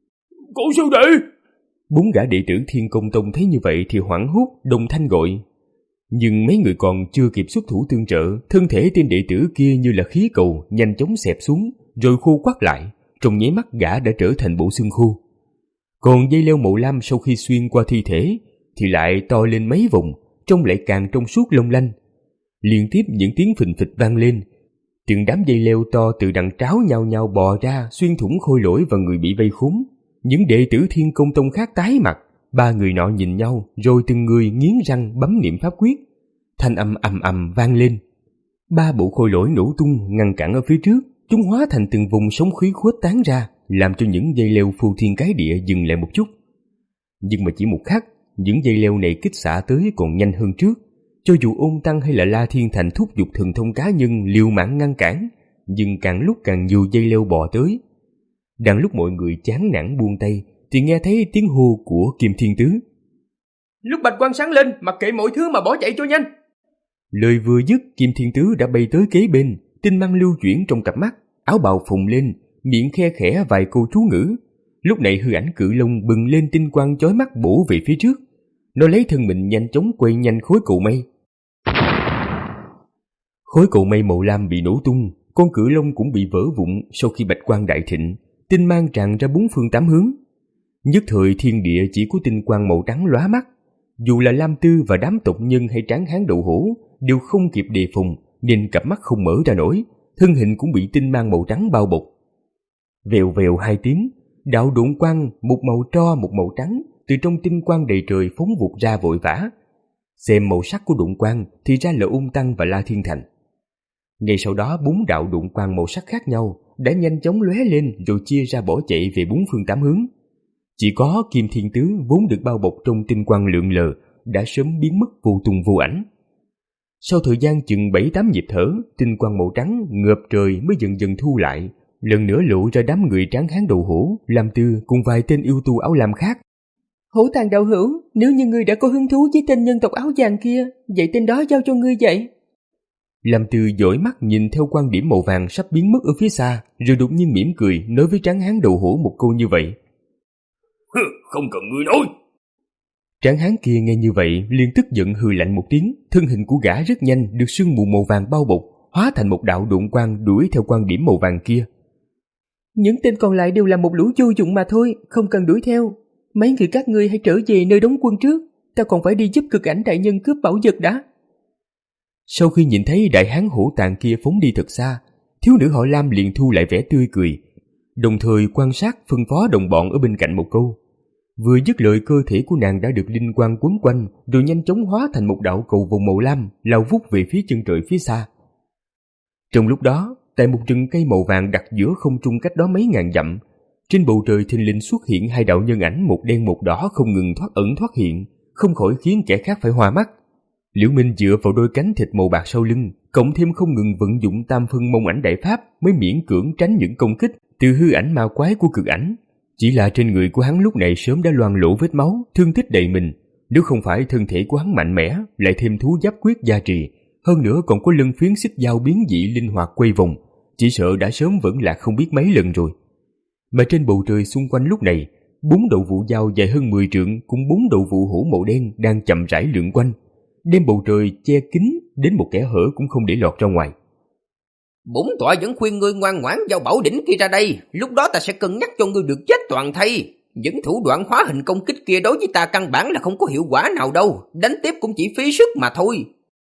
Cổ sư đệ! Bốn gã đệ tử Thiên Công Tông thấy như vậy thì hoảng hốt đồng thanh gọi. Nhưng mấy người còn chưa kịp xuất thủ tương trợ, thân thể tên đệ tử kia như là khí cầu nhanh chóng xẹp xuống rồi khô quắt lại. Trong nháy mắt gã đã trở thành bộ xương khô. Còn dây leo màu lam sau khi xuyên qua thi thể thì lại to lên mấy vòng, trông lại càng trong suốt long lanh. Liên tiếp những tiếng phình phịch vang lên, từng đám dây leo to từ đằng tráo nhao nhao bò ra xuyên thủng khôi lỗi và người bị vây khốn. Những đệ tử Thiên Công Tông khác tái mặt, ba người nọ nhìn nhau rồi từng người nghiến răng bấm niệm pháp quyết. Thanh âm ầm ầm vang lên. Ba bộ khôi lỗi nổ tung ngăn cản ở phía trước, chúng hóa thành từng vùng sóng khí khuếch tán ra, làm cho những dây leo phù thiên cái địa dừng lại một chút. Nhưng mà chỉ một khắc, những dây leo này kích xạ tới còn nhanh hơn trước. Cho dù Ôn Tăng hay là La Thiên Thành thúc giục thần thông cá nhân liều mạng ngăn cản, nhưng càng lúc càng nhiều dây leo bò tới. Đang lúc mọi người chán nản buông tay, thì nghe thấy tiếng hô của Kim Thiên Tứ. Lúc bạch quang sáng lên, mặc kệ mọi thứ mà bỏ chạy cho nhanh. Lời vừa dứt, Kim Thiên Tứ đã bay tới kế bên, tinh mang lưu chuyển trong cặp mắt, áo bào phồng lên, miệng khe khẽ vài câu chú ngữ. Lúc này hư ảnh cự long bừng lên tinh quang chói mắt bổ về phía trước. Nó lấy thân mình nhanh chóng quay nhanh khối cầu mây. Khối cầu mây màu lam bị nổ tung, con cự long cũng bị vỡ vụn sau khi bạch quang đại thịnh, tinh mang tràn ra bốn phương tám hướng. Nhất thời thiên địa chỉ có tinh quang màu trắng lóa mắt. Dù là Lam Tư và đám tộc nhân hay tráng hán đậu hổ đều không kịp đề phòng, nên cặp mắt không mở ra nổi, thân hình cũng bị tinh mang màu trắng bao bọc. Vèo vèo hai tiếng, đạo độn quang một màu tro một màu trắng từ trong tinh quang đầy trời phóng vụt ra vội vã. Xem màu sắc của độn quang thì ra là Ung Tăng và La Thiên Thành. Ngay sau đó bốn đạo độn quang màu sắc khác nhau đã nhanh chóng lóe lên rồi chia ra bỏ chạy về bốn phương tám hướng. Chỉ có Kim Thiên Tứ vốn được bao bọc trong tinh quang lượn lờ đã sớm biến mất vô tung vô ảnh. Sau thời gian chừng bảy tám nhịp thở, tinh quang màu trắng ngợp trời mới dần dần thu lại, lần nữa lộ ra đám người tráng hán đầu hổ, Lam Tư cùng vài tên yêu tu áo lam khác. Hổ Tàng đạo hữu, nếu như ngươi đã có hứng thú với tên nhân tộc áo vàng kia, vậy tên đó giao cho ngươi vậy. Lam Tư dõi mắt nhìn theo quan điểm màu vàng sắp biến mất ở phía xa, rồi đột nhiên mỉm cười nói với tráng hán đầu hổ một câu như vậy. Hừ, không cần ngươi nói. Tráng hán kia nghe như vậy liền tức giận hừ lạnh một tiếng, thân hình của gã rất nhanh được sương mù màu vàng bao bọc, hóa thành một đạo độn quang đuổi theo quan điểm màu vàng kia. Những tên còn lại đều là một lũ vô dụng mà thôi, không cần đuổi theo. Mấy người các ngươi hãy trở về nơi đóng quân trước, ta còn phải đi giúp Cực Ảnh đại nhân cướp bảo vật đã. Sau khi nhìn thấy đại hán Hổ Tàng kia phóng đi thật xa, thiếu nữ họ Lam liền thu lại vẻ tươi cười, đồng thời quan sát phân phó đồng bọn ở bên cạnh một câu. Vừa dứt lời, cơ thể của nàng đã được linh quang quấn quanh, rồi nhanh chóng hóa thành một đạo cầu vồng màu lam lao vút về phía chân trời phía xa. Trong lúc đó, tại một rừng cây màu vàng đặt giữa không trung cách đó mấy ngàn dặm, trên bầu trời thình lình xuất hiện hai đạo nhân ảnh một đen một đỏ không ngừng thoát ẩn thoát hiện, không khỏi khiến kẻ khác phải hoa mắt. Liễu Minh dựa vào đôi cánh thịt màu bạc sau lưng, cộng thêm không ngừng vận dụng tam phân mông ảnh đại pháp mới miễn cưỡng tránh những công kích từ hư ảnh ma quái của Cực Ảnh. Chỉ là trên người của hắn lúc này sớm đã loang lỗ vết máu, thương tích đầy mình. Nếu không phải thân thể của hắn mạnh mẽ, lại thêm thú giáp quyết gia trì, hơn nữa còn có lân phiến xích dao biến dị linh hoạt quay vòng, chỉ sợ đã sớm vẫn lạc không biết mấy lần rồi. Mà trên bầu trời xung quanh lúc này, bốn đầu vụ dao dài hơn mười trượng cùng bốn đầu vụ hổ màu đen đang chậm rãi lượn quanh, đem bầu trời che kín đến một kẽ hở cũng không để lọt ra ngoài. Bổn tọa vẫn khuyên ngươi ngoan ngoãn giao bảo đỉnh kia ra đây, lúc đó ta sẽ cân nhắc cho ngươi được chết toàn thây. Những thủ đoạn hóa hình công kích kia đối với ta căn bản là không có hiệu quả nào đâu, đánh tiếp cũng chỉ phí sức mà thôi.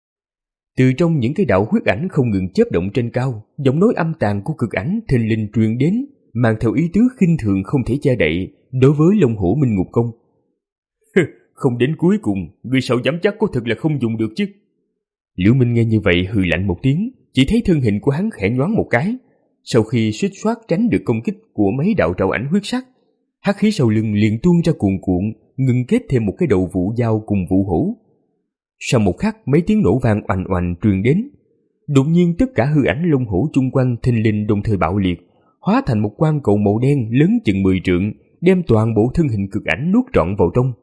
Từ trong những cái đạo huyết ảnh không ngừng chớp động trên cao, giọng nói âm tàn của Cực Ảnh thình lình truyền đến, mang theo ý tứ khinh thường không thể che đậy đối với Long Hổ Minh Ngục Công. Không đến cuối cùng, ngươi sao dám chắc có thật là không dùng được chứ? Liễu Minh nghe như vậy hừ lạnh một tiếng, chỉ thấy thân hình của hắn khẽ nhoáng một cái, sau khi suýt soát tránh được công kích của mấy đạo trảo ảnh huyết sắc, hắc khí sau lưng liền tuôn ra cuồn cuộn, ngưng kết thêm một cái đầu vụ dao cùng vụ hổ. Sau một khắc, mấy tiếng nổ vang oành oành truyền đến. Đột nhiên tất cả hư ảnh long hổ chung quanh thình lình đồng thời bạo liệt, hóa thành một quang cầu màu đen lớn chừng mười trượng, đem toàn bộ thân hình Cực Ảnh nuốt trọn vào trong.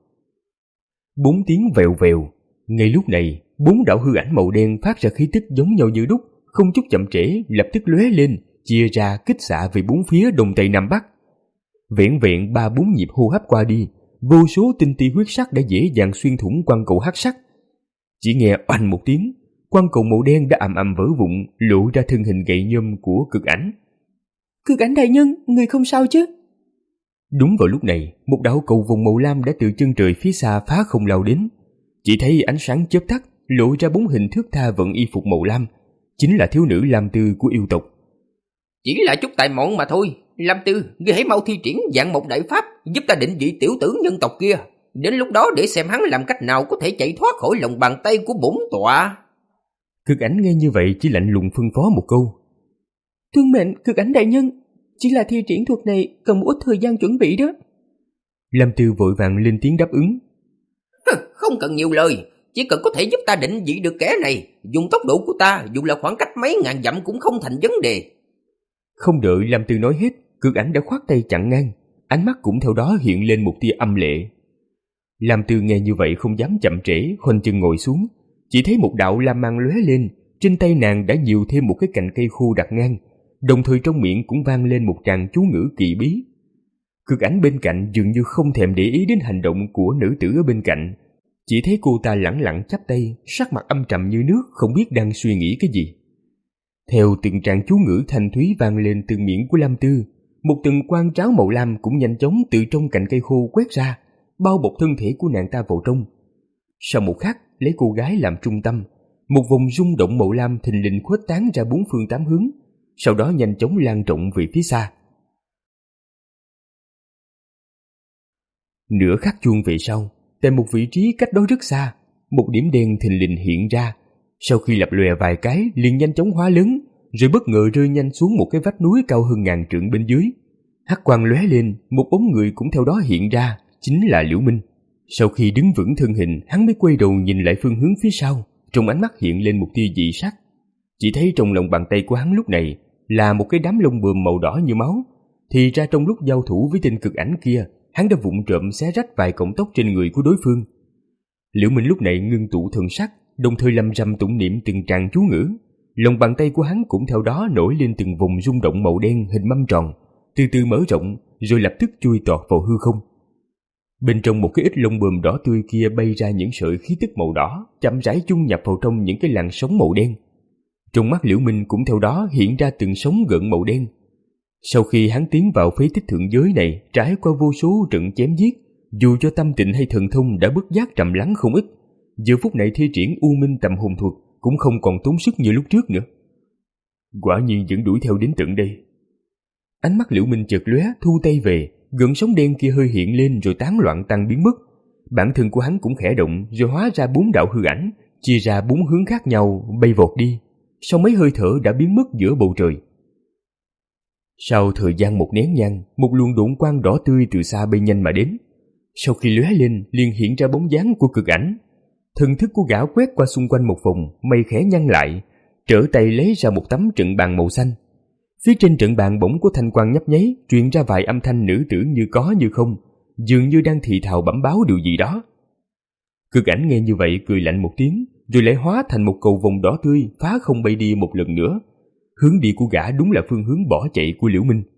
Bốn tiếng vèo vèo. Ngay lúc này, bốn đạo hư ảnh màu đen phát ra khí tức giống nhau như đúc, không chút chậm trễ lập tức lóe lên, chia ra kích xạ về bốn phía đông tây nam bắc. Vẹn vẹn ba bốn nhịp hô hấp qua đi, vô số tinh ti huyết sắc đã dễ dàng xuyên thủng quang cầu hắc sắc. Chỉ nghe oanh một tiếng, quang cầu màu đen đã ầm ầm vỡ vụn, lộ ra thân hình gậy nhôm của Cực Ảnh. Cực Ảnh đại nhân, người không sao chứ? Đúng vào lúc này, một đạo cầu vồng màu lam đã từ chân trời phía xa phá không lao đến. Chỉ thấy ánh sáng chớp tắt, lộ ra bốn hình thước tha vận y phục màu lam, chính là thiếu nữ Lam Tư của yêu tộc. Chỉ là chút tài mọn mà thôi, Lam Tư, ngươi hãy mau thi triển dạng một đại pháp, giúp ta định vị tiểu tử nhân tộc kia. Đến lúc đó để xem hắn làm cách nào có thể chạy thoát khỏi lòng bàn tay của bổn tọa. Cực Ảnh nghe như vậy chỉ lạnh lùng phân phó một câu. Tuân mệnh Cực Ảnh đại nhân, chỉ là thi triển thuật này cần một ít thời gian chuẩn bị đó. Lam Tư vội vàng lên tiếng đáp ứng. Không cần nhiều lời, chỉ cần có thể giúp ta định vị được kẻ này, dùng tốc độ của ta, dù là khoảng cách mấy ngàn dặm cũng không thành vấn đề. Không đợi Lam Tư nói hết, Cực Ảnh đã khoát tay chặn ngang, ánh mắt cũng theo đó hiện lên một tia âm lệ. Lam Tư nghe như vậy không dám chậm trễ, khoanh chân ngồi xuống, chỉ thấy một đạo lam mang lóe lên, trên tay nàng đã nhiều thêm một cái cành cây khô đặt ngang, đồng thời trong miệng cũng vang lên một tràng chú ngữ kỳ bí. Cực Ảnh bên cạnh dường như không thèm để ý đến hành động của nữ tử ở bên cạnh, chỉ thấy cô ta lẳng lặng chắp tay, sắc mặt âm trầm như nước, không biết đang suy nghĩ cái gì. Theo từng tràng chú ngữ thanh thúy vang lên từ miệng của Lam Tư, một từng quan tráo màu lam cũng nhanh chóng từ trong cành cây khô quét ra, bao bọc thân thể của nàng ta vào trong. Sau một khắc, lấy cô gái làm trung tâm, một vòng rung động màu lam thình lình khuếch tán ra bốn phương tám hướng, sau đó nhanh chóng lan rộng về phía xa. Nửa khắc chuông về sau, tại một vị trí cách đó rất xa, một điểm đen thình lình hiện ra, sau khi lập lòe vài cái liền nhanh chóng hóa lớn, rồi bất ngờ rơi nhanh xuống một cái vách núi cao hơn ngàn trượng bên dưới. Hắc quang lóe lên, một bóng người cũng theo đó hiện ra, chính là Liễu Minh. Sau khi đứng vững thân hình, hắn mới quay đầu nhìn lại phương hướng phía sau, trong ánh mắt hiện lên một tia dị sắc. Chỉ thấy trong lòng bàn tay của hắn lúc này là một cái đám lông bườm màu đỏ như máu, thì ra trong lúc giao thủ với tên cực ảnh kia, hắn đã vụng trộm xé rách vài cọng tóc trên người của đối phương. Liễu Minh lúc này ngưng tụ thần sắc, đồng thời lầm rầm tụng niệm từng tràng chú ngữ. Lòng bàn tay của hắn cũng theo đó nổi lên từng vùng rung động màu đen hình mâm tròn, từ từ mở rộng rồi lập tức chui tọt vào hư không. Bên trong một cái ít lông bườm đỏ tươi kia bay ra những sợi khí tức màu đỏ, chậm rãi chung nhập vào trong những cái làn sóng màu đen. Trong mắt Liễu Minh cũng theo đó hiện ra từng sóng gợn màu đen. Sau khi hắn tiến vào phế tích thượng giới này, trải qua vô số trận chém giết, dù cho tâm tình hay thần thông đã bất giác trầm lắng không ít, giờ phút này thi triển U Minh Tầm Hồn thuật cũng không còn tốn sức như lúc trước nữa. Quả nhiên vẫn đuổi theo đến tận đây. Ánh mắt Liễu Minh chợt lóe, thu tay về, gợn sóng đen kia hơi hiện lên rồi tán loạn tan biến mất. Bản thân của hắn cũng khẽ động rồi hóa ra bốn đạo hư ảnh, chia ra bốn hướng khác nhau bay vọt đi. Sau mấy hơi thở đã biến mất giữa bầu trời. Sau thời gian một nén nhang, một luồng độn quang đỏ tươi từ xa bay nhanh mà đến. Sau khi lóe lên, liền hiện ra bóng dáng của cực ảnh. Thần thức của gã quét qua xung quanh một vòng, mây khẽ nhăn lại, trở tay lấy ra một tấm trận bàn màu xanh. Phía trên trận bàn bỗng có thanh quang nhấp nháy, truyền ra vài âm thanh nữ tử như có như không, dường như đang thì thào bẩm báo điều gì đó. Cực ảnh nghe như vậy cười lạnh một tiếng, rồi lại hóa thành một cầu vồng đỏ tươi phá không bay đi một lần nữa. Hướng đi của gã đúng là phương hướng bỏ chạy của Liễu Minh.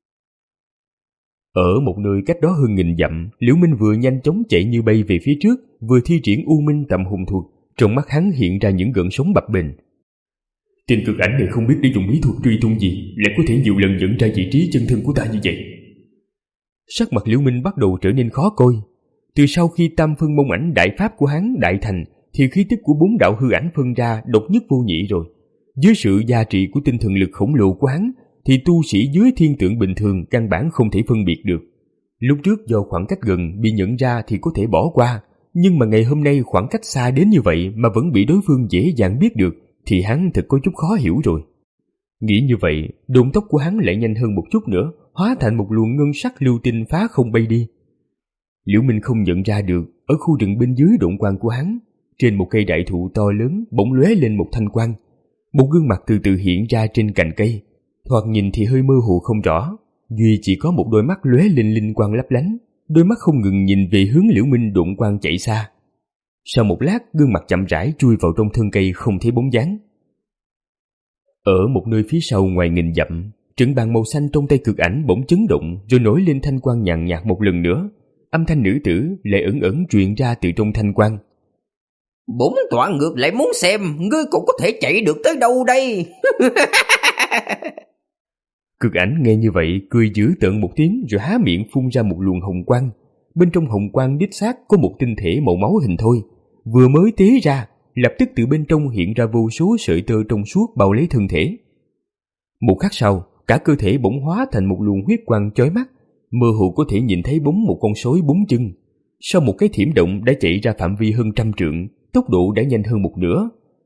Ở một nơi cách đó hơn nghìn dặm, Liễu Minh vừa nhanh chóng chạy như bay về phía trước, vừa thi triển U Minh Tầm Hồn thuật, trong mắt hắn hiện ra những gợn sóng bập bềnh. Tên cực ảnh này không biết để dùng bí thuật truy tung gì, lại có thể nhiều lần nhận ra vị trí chân thân của ta như vậy. Sắc mặt Liễu Minh bắt đầu trở nên khó coi. Từ sau khi Tam Phân Mông Ảnh đại pháp của hắn đại thành, thì khí tức của bốn đạo hư ảnh phân ra độc nhất vô nhị rồi. Dưới sự gia trị của tinh thần lực khổng lồ của hắn, thì tu sĩ dưới thiên tượng bình thường căn bản không thể phân biệt được. Lúc trước do khoảng cách gần bị nhận ra thì có thể bỏ qua, nhưng mà ngày hôm nay khoảng cách xa đến như vậy mà vẫn bị đối phương dễ dàng biết được, thì hắn thật có chút khó hiểu rồi. Nghĩ như vậy, độn tốc của hắn lại nhanh hơn một chút nữa, hóa thành một luồng ngân sắc lưu tinh phá không bay đi. Liễu Minh không nhận ra được, ở khu rừng bên dưới độn quang của hắn, trên một cây đại thụ to lớn bỗng lóe lên một thanh quang. Một gương mặt từ từ hiện ra trên cành cây, thoạt nhìn thì hơi mơ hồ không rõ, duy chỉ có một đôi mắt lóe lên linh quang lấp lánh, đôi mắt không ngừng nhìn về hướng Liễu Minh độn quang chạy xa. Sau một lát, gương mặt chậm rãi chui vào trong thân cây không thấy bóng dáng. Ở một nơi phía sau ngoài nghìn dặm, trận bàn màu xanh trong tay cực ảnh bỗng chấn động rồi nổi lên thanh quang nhàn nhạt một lần nữa. Âm thanh nữ tử lại ẩn ẩn truyền ra từ trong thanh quang. Bổn tọa ngược lại muốn xem ngươi cũng có thể chạy được tới đâu đây. Cực ảnh nghe như vậy cười dữ tợn một tiếng rồi há miệng phun ra một luồng hồng quang. Bên trong hồng quang đích xác có một tinh thể màu máu hình thoi, vừa mới tế ra, lập tức từ bên trong hiện ra vô số sợi tơ trong suốt bao lấy thân thể. Một khắc sau, cả cơ thể bỗng hóa thành một luồng huyết quang chói mắt, mơ hồ có thể nhìn thấy bóng một con sói bốn chân. Sau một cái thiểm động đã chạy ra phạm vi hơn trăm trượng, tốc độ đã nhanh hơn một nửa.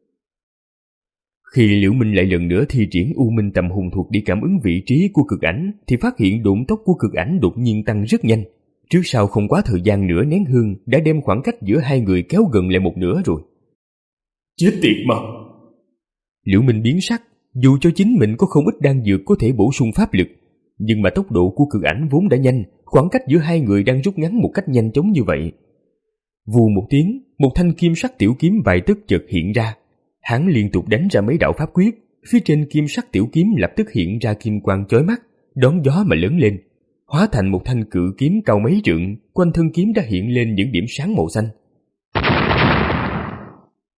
Khi Liễu Minh lại lần nữa thi triển U Minh Tầm Hồn thuật đi cảm ứng vị trí của cực ảnh, thì phát hiện độn tốc của cực ảnh đột nhiên tăng rất nhanh. Trước sau không quá thời gian nửa nén hương đã đem khoảng cách giữa hai người kéo gần lại một nửa rồi. Chết tiệt mà! Liễu Minh biến sắc, dù cho chính mình có không ít đan dược có thể bổ sung pháp lực, nhưng mà tốc độ của cực ảnh vốn đã nhanh, khoảng cách giữa hai người đang rút ngắn một cách nhanh chóng như vậy. Vù một tiếng, một thanh kim sắc tiểu kiếm vài tấc chợt hiện ra. Hắn liên tục đánh ra mấy đạo pháp quyết, phía trên kim sắc tiểu kiếm lập tức hiện ra kim quang chói mắt, đón gió mà lớn lên, hóa thành một thanh cự kiếm cao mấy trượng, quanh thân kiếm đã hiện lên những điểm sáng màu xanh.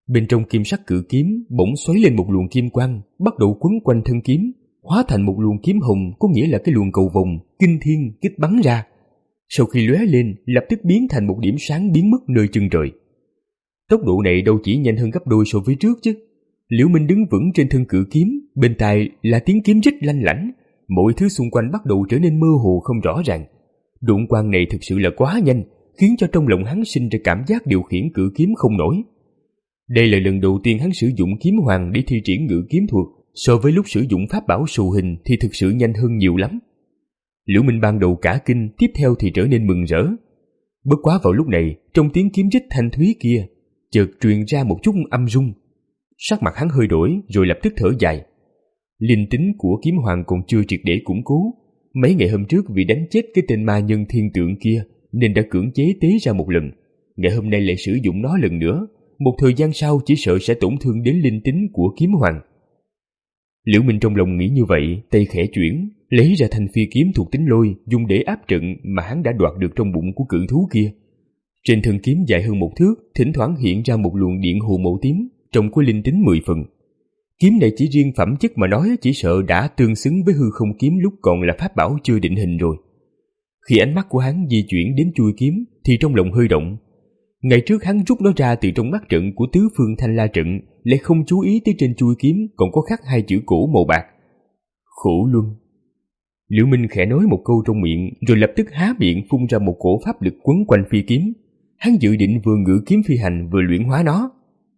Bên trong kim sắc cự kiếm bỗng xoáy lên một luồng kim quang, bắt đầu quấn quanh thân kiếm, hóa thành một luồng kiếm hồng, có nghĩa là cái luồng cầu vồng kinh thiên kích bắn ra. Sau khi lóe lên, lập tức biến thành một điểm sáng biến mất nơi chân trời. Tốc độ này đâu chỉ nhanh hơn gấp đôi so với trước chứ. Liễu Minh đứng vững trên thân cự kiếm, bên tai là tiếng kiếm rít lanh lảnh, mọi thứ xung quanh bắt đầu trở nên mơ hồ không rõ ràng. Độn quang này thực sự là quá nhanh, khiến cho trong lòng hắn sinh ra cảm giác điều khiển cự kiếm không nổi. Đây là lần đầu tiên hắn sử dụng kiếm hoàng để thi triển ngự kiếm thuật, so với lúc sử dụng pháp bảo sù hình thì thực sự nhanh hơn nhiều lắm. Liễu Minh ban đầu cả kinh, tiếp theo thì trở nên mừng rỡ. Bất quá vào lúc này, trong tiếng kiếm rít thanh thúy kia, chợt truyền ra một chút âm rung. Sắc mặt hắn hơi đổi, rồi lập tức thở dài. Linh tính của kiếm hoàng còn chưa triệt để củng cố. Mấy ngày hôm trước vì đánh chết cái tên ma nhân thiên tượng kia, nên đã cưỡng chế tế ra một lần. Ngày hôm nay lại sử dụng nó lần nữa, một thời gian sau chỉ sợ sẽ tổn thương đến linh tính của kiếm hoàng. Liễu Minh trong lòng nghĩ như vậy, tay khẽ chuyển, lấy ra thanh phi kiếm thuộc tính lôi, dùng để áp trận mà hắn đã đoạt được trong bụng của cự thú kia. Trên thân kiếm dài hơn một thước, thỉnh thoảng hiện ra một luồng điện hồ màu tím, trông có linh tính mười phần. Kiếm này chỉ riêng phẩm chất mà nói chỉ sợ đã tương xứng với hư không kiếm lúc còn là pháp bảo chưa định hình rồi. Khi ánh mắt của hắn di chuyển đến chuôi kiếm thì trong lòng hơi động. Ngày trước hắn rút nó ra từ trong mắt trận của tứ phương thanh la trận, lại không chú ý tới trên chuôi kiếm còn có khắc hai chữ cổ màu bạc: Khổ Luân. Liễu Minh khẽ nói một câu trong miệng, rồi lập tức há miệng phun ra một cổ pháp lực quấn quanh phi kiếm. Hắn dự định vừa ngự kiếm phi hành vừa luyện hóa nó.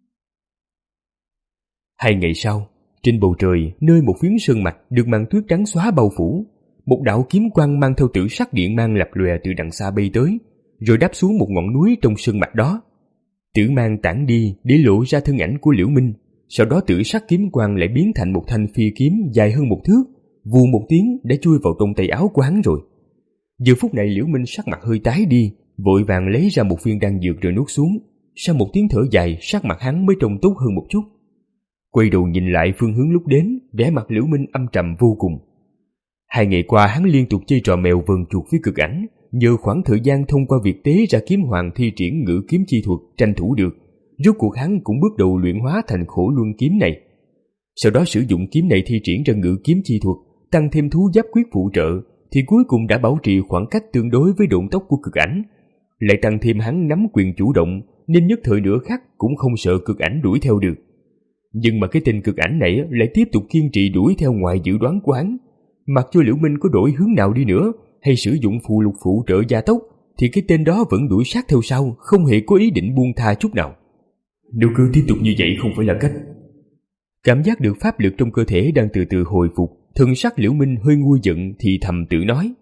Hai ngày sau, trên bầu trời, nơi một phiến sơn mạch được màn tuyết trắng xóa bao phủ, một đạo kiếm quang mang theo tử sắc điện mang lập lòe từ đằng xa bay tới, rồi đáp xuống một ngọn núi trong sơn mạch đó. Tử mang tản đi để lộ ra thân ảnh của Liễu Minh, sau đó tử sắc kiếm quang lại biến thành một thanh phi kiếm dài hơn một thước, vù một tiếng đã chui vào trong tay áo của hắn rồi. Giờ phút này Liễu Minh sắc mặt hơi tái đi, vội vàng lấy ra một viên đan dược rồi nuốt xuống. Sau một tiếng thở dài, sắc mặt hắn mới trông tốt hơn một chút. Quay đầu nhìn lại phương hướng lúc đến, vẻ mặt Liễu Minh âm trầm vô cùng. Hai ngày qua hắn liên tục chơi trò mèo vờn chuột với cực ảnh, nhờ khoảng thời gian thông qua việc tế ra kiếm hoàng thi triển ngự kiếm chi thuật tranh thủ được, rốt cuộc hắn cũng bước đầu luyện hóa thành Khổ Luân kiếm này. Sau đó sử dụng kiếm này thi triển ra ngự kiếm chi thuật, tăng thêm thú giáp quyết phụ trợ, thì cuối cùng đã bảo trì khoảng cách tương đối với độn tốc của cực ảnh. Lại tăng thêm hắn nắm quyền chủ động, nên nhất thời nửa khắc cũng không sợ cực ảnh đuổi theo được. Nhưng mà cái tên cực ảnh này lại tiếp tục kiên trì đuổi theo ngoài dự đoán của hắn. Mặc cho Liễu Minh có đổi hướng nào đi nữa, hay sử dụng phù lục phụ trợ gia tốc, thì cái tên đó vẫn đuổi sát theo sau, không hề có ý định buông tha chút nào. Nếu cứ tiếp tục như vậy không phải là cách. Cảm giác được pháp lực trong cơ thể đang từ từ hồi phục, thần sắc Liễu Minh hơi nguôi giận thì thầm tự nói.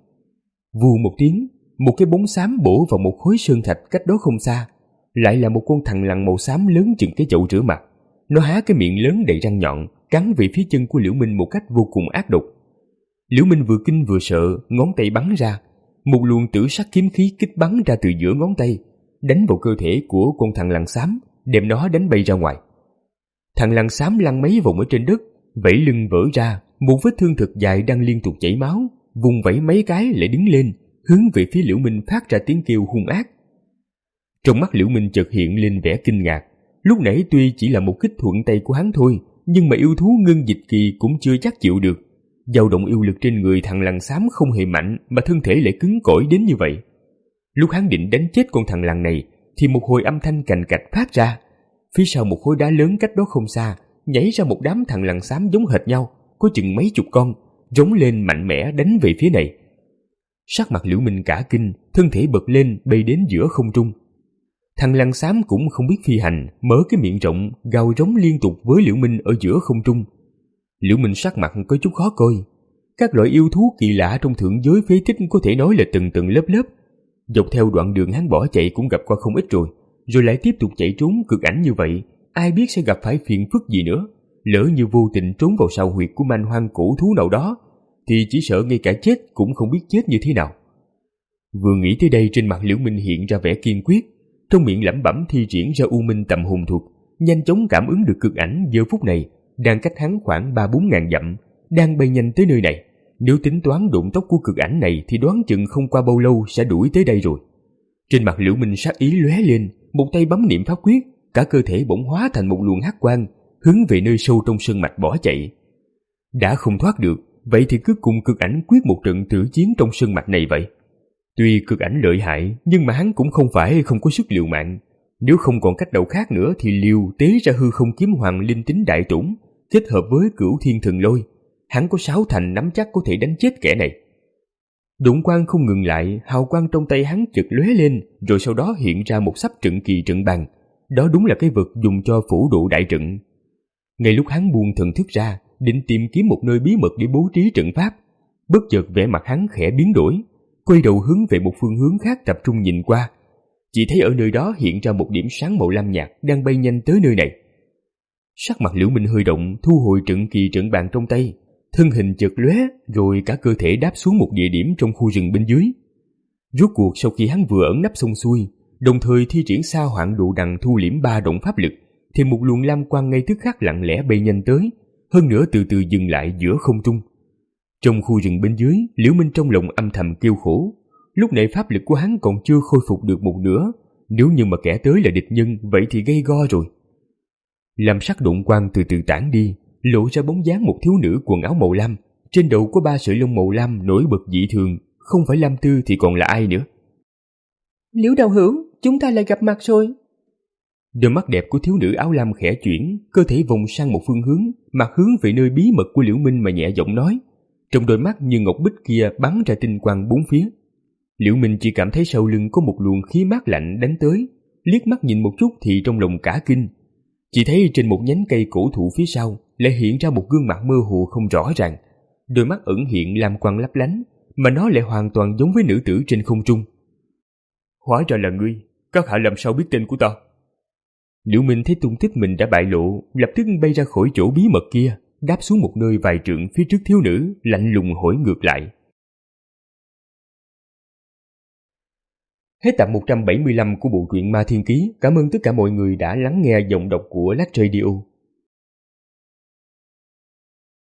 Vù một tiếng, một cái bóng xám bổ vào một khối sơn thạch cách đó không xa, lại là một con thằn lằn màu xám lớn chừng cái chậu rửa mặt. Nó há cái miệng lớn đầy răng nhọn, cắn về phía chân của Liễu Minh một cách vô cùng ác độc. Liễu Minh vừa kinh vừa sợ, ngón tay bắn ra, một luồng tử sắc kiếm khí kích bắn ra từ giữa ngón tay, đánh vào cơ thể của con thằn lằn xám, đem nó đánh bay ra ngoài. Thằn lằn xám lăn mấy vòng ở trên đất, vẫy lưng vỡ ra, một vết thương thật dài đang liên tục chảy máu, vùng vẫy mấy cái lại đứng lên, hướng về phía Liễu Minh phát ra tiếng kêu hung ác. Trong mắt Liễu Minh chợt hiện lên vẻ kinh ngạc. Lúc nãy tuy chỉ là một kích thuận tay của hắn thôi, nhưng mà yêu thú ngân dịch kỳ cũng chưa chắc chịu được. Dao động yêu lực trên người thằn lằn xám không hề mạnh, mà thân thể lại cứng cỏi đến như vậy. Lúc hắn định đánh chết con thằn lằn này, thì một hồi âm thanh cành cạch phát ra. Phía sau một khối đá lớn cách đó không xa, nhảy ra một đám thằn lằn xám giống hệt nhau, có chừng mấy chục con, rống lên mạnh mẽ đánh về phía này. Sắc mặt Liễu Minh cả kinh, thân thể bật lên bay đến giữa không trung. Thằn lằn xám cũng không biết phi hành, mở cái miệng rộng, gào rống liên tục với Liễu Minh ở giữa không trung. Liễu Minh sắc mặt có chút khó coi. Các loại yêu thú kỳ lạ trong thượng giới phế tích có thể nói là từng từng lớp lớp. Dọc theo đoạn đường hắn bỏ chạy cũng gặp qua không ít rồi, rồi lại tiếp tục chạy trốn cực ảnh như vậy, ai biết sẽ gặp phải phiền phức gì nữa. Lỡ như vô tình trốn vào sau huyệt của man hoang cổ thú nào đó, thì chỉ sợ ngay cả chết cũng không biết chết như thế nào. Vừa nghĩ tới đây, trên mặt Liễu Minh hiện ra vẻ kiên quyết, trong miệng lẩm bẩm thi triển ra U Minh Tầm Hồn Thuật, nhanh chóng cảm ứng được cực ảnh giờ phút này đang cách hắn khoảng ba bốn ngàn dặm, đang bay nhanh tới nơi này. Nếu tính toán độn tốc của cực ảnh này thì đoán chừng không qua bao lâu sẽ đuổi tới đây rồi. Trên mặt Liễu Minh sát ý lóe lên, một tay bấm niệm pháp quyết, cả cơ thể bỗng hóa thành một luồng hắc quang, hướng về nơi sâu trong sơn mạch bỏ chạy. Đã không thoát được, vậy thì cứ cùng Cực Ảnh quyết một trận tử chiến trong sơn mạch này vậy. Tuy Cực Ảnh lợi hại, nhưng mà hắn cũng không phải không có sức liều mạng. Nếu không còn cách nào khác nữa thì liều tế ra hư không kiếm hoàng linh tính đại trũng, kết hợp với Cửu Thiên Thần Lôi, hắn có sáu thành nắm chắc có thể đánh chết kẻ này. Đụng quang không ngừng lại, hào quang trong tay hắn chợt lóe lên, rồi sau đó hiện ra một sắp trận kỳ trận bàn. Đó đúng là cái vật dùng cho phủ độ đại trận. Ngay lúc hắn buông thần thức ra, định tìm kiếm một nơi bí mật để bố trí trận pháp, bất chợt vẻ mặt hắn khẽ biến đổi, quay đầu hướng về một phương hướng khác tập trung nhìn qua. Chỉ thấy ở nơi đó hiện ra một điểm sáng màu lam nhạt đang bay nhanh tới nơi này. Sắc mặt Liễu Minh hơi động, thu hồi trận kỳ trận bàn trong tay, thân hình chợt lóe, rồi cả cơ thể đáp xuống một địa điểm trong khu rừng bên dưới. Rốt cuộc sau khi hắn vừa ẩn nấp xong xuôi, đồng thời thi triển Sa Hoạn Độ Đằng thu liễm ba động pháp lực, thì một luồng lam quang ngay tức khắc lặng lẽ bay nhanh tới, hơn nữa từ từ dừng lại giữa không trung. Trong khu rừng bên dưới, Liễu Minh trong lòng âm thầm kêu khổ. Lúc này pháp lực của hắn còn chưa khôi phục được một nửa, nếu như mà kẻ tới là địch nhân, vậy thì gây go rồi. Lam sắc độn quang từ từ tản đi, lộ ra bóng dáng một thiếu nữ quần áo màu lam, trên đầu có ba sợi lông màu lam nổi bật dị thường, không phải Lam Tư thì còn là ai nữa. Liễu đạo hữu, chúng ta lại gặp mặt rồi. Đôi mắt đẹp của thiếu nữ áo lam khẽ chuyển, cơ thể vòng sang một phương hướng, mặt hướng về nơi bí mật của Liễu Minh mà nhẹ giọng nói. Trong đôi mắt như ngọc bích kia bắn ra tinh quang bốn phía. Liễu Minh chỉ cảm thấy sau lưng có một luồng khí mát lạnh đánh tới, liếc mắt nhìn một chút thì trong lòng cả kinh. Chỉ thấy trên một nhánh cây cổ thụ phía sau lại hiện ra một gương mặt mơ hồ không rõ ràng, đôi mắt ẩn hiện lam quang lấp lánh, mà nó lại hoàn toàn giống với nữ tử trên không trung. Hóa ra là ngươi, các hạ làm sao biết tên của ta? Liễu Minh thấy tung tích mình đã bại lộ, lập tức bay ra khỏi chỗ bí mật kia, đáp xuống một nơi vài trượng phía trước thiếu nữ, lạnh lùng hỏi ngược lại. Hết tập một trăm bảy mươi lăm của bộ truyện Ma Thiên Ký. Cảm ơn tất cả mọi người đã lắng nghe giọng đọc của Lách Radio.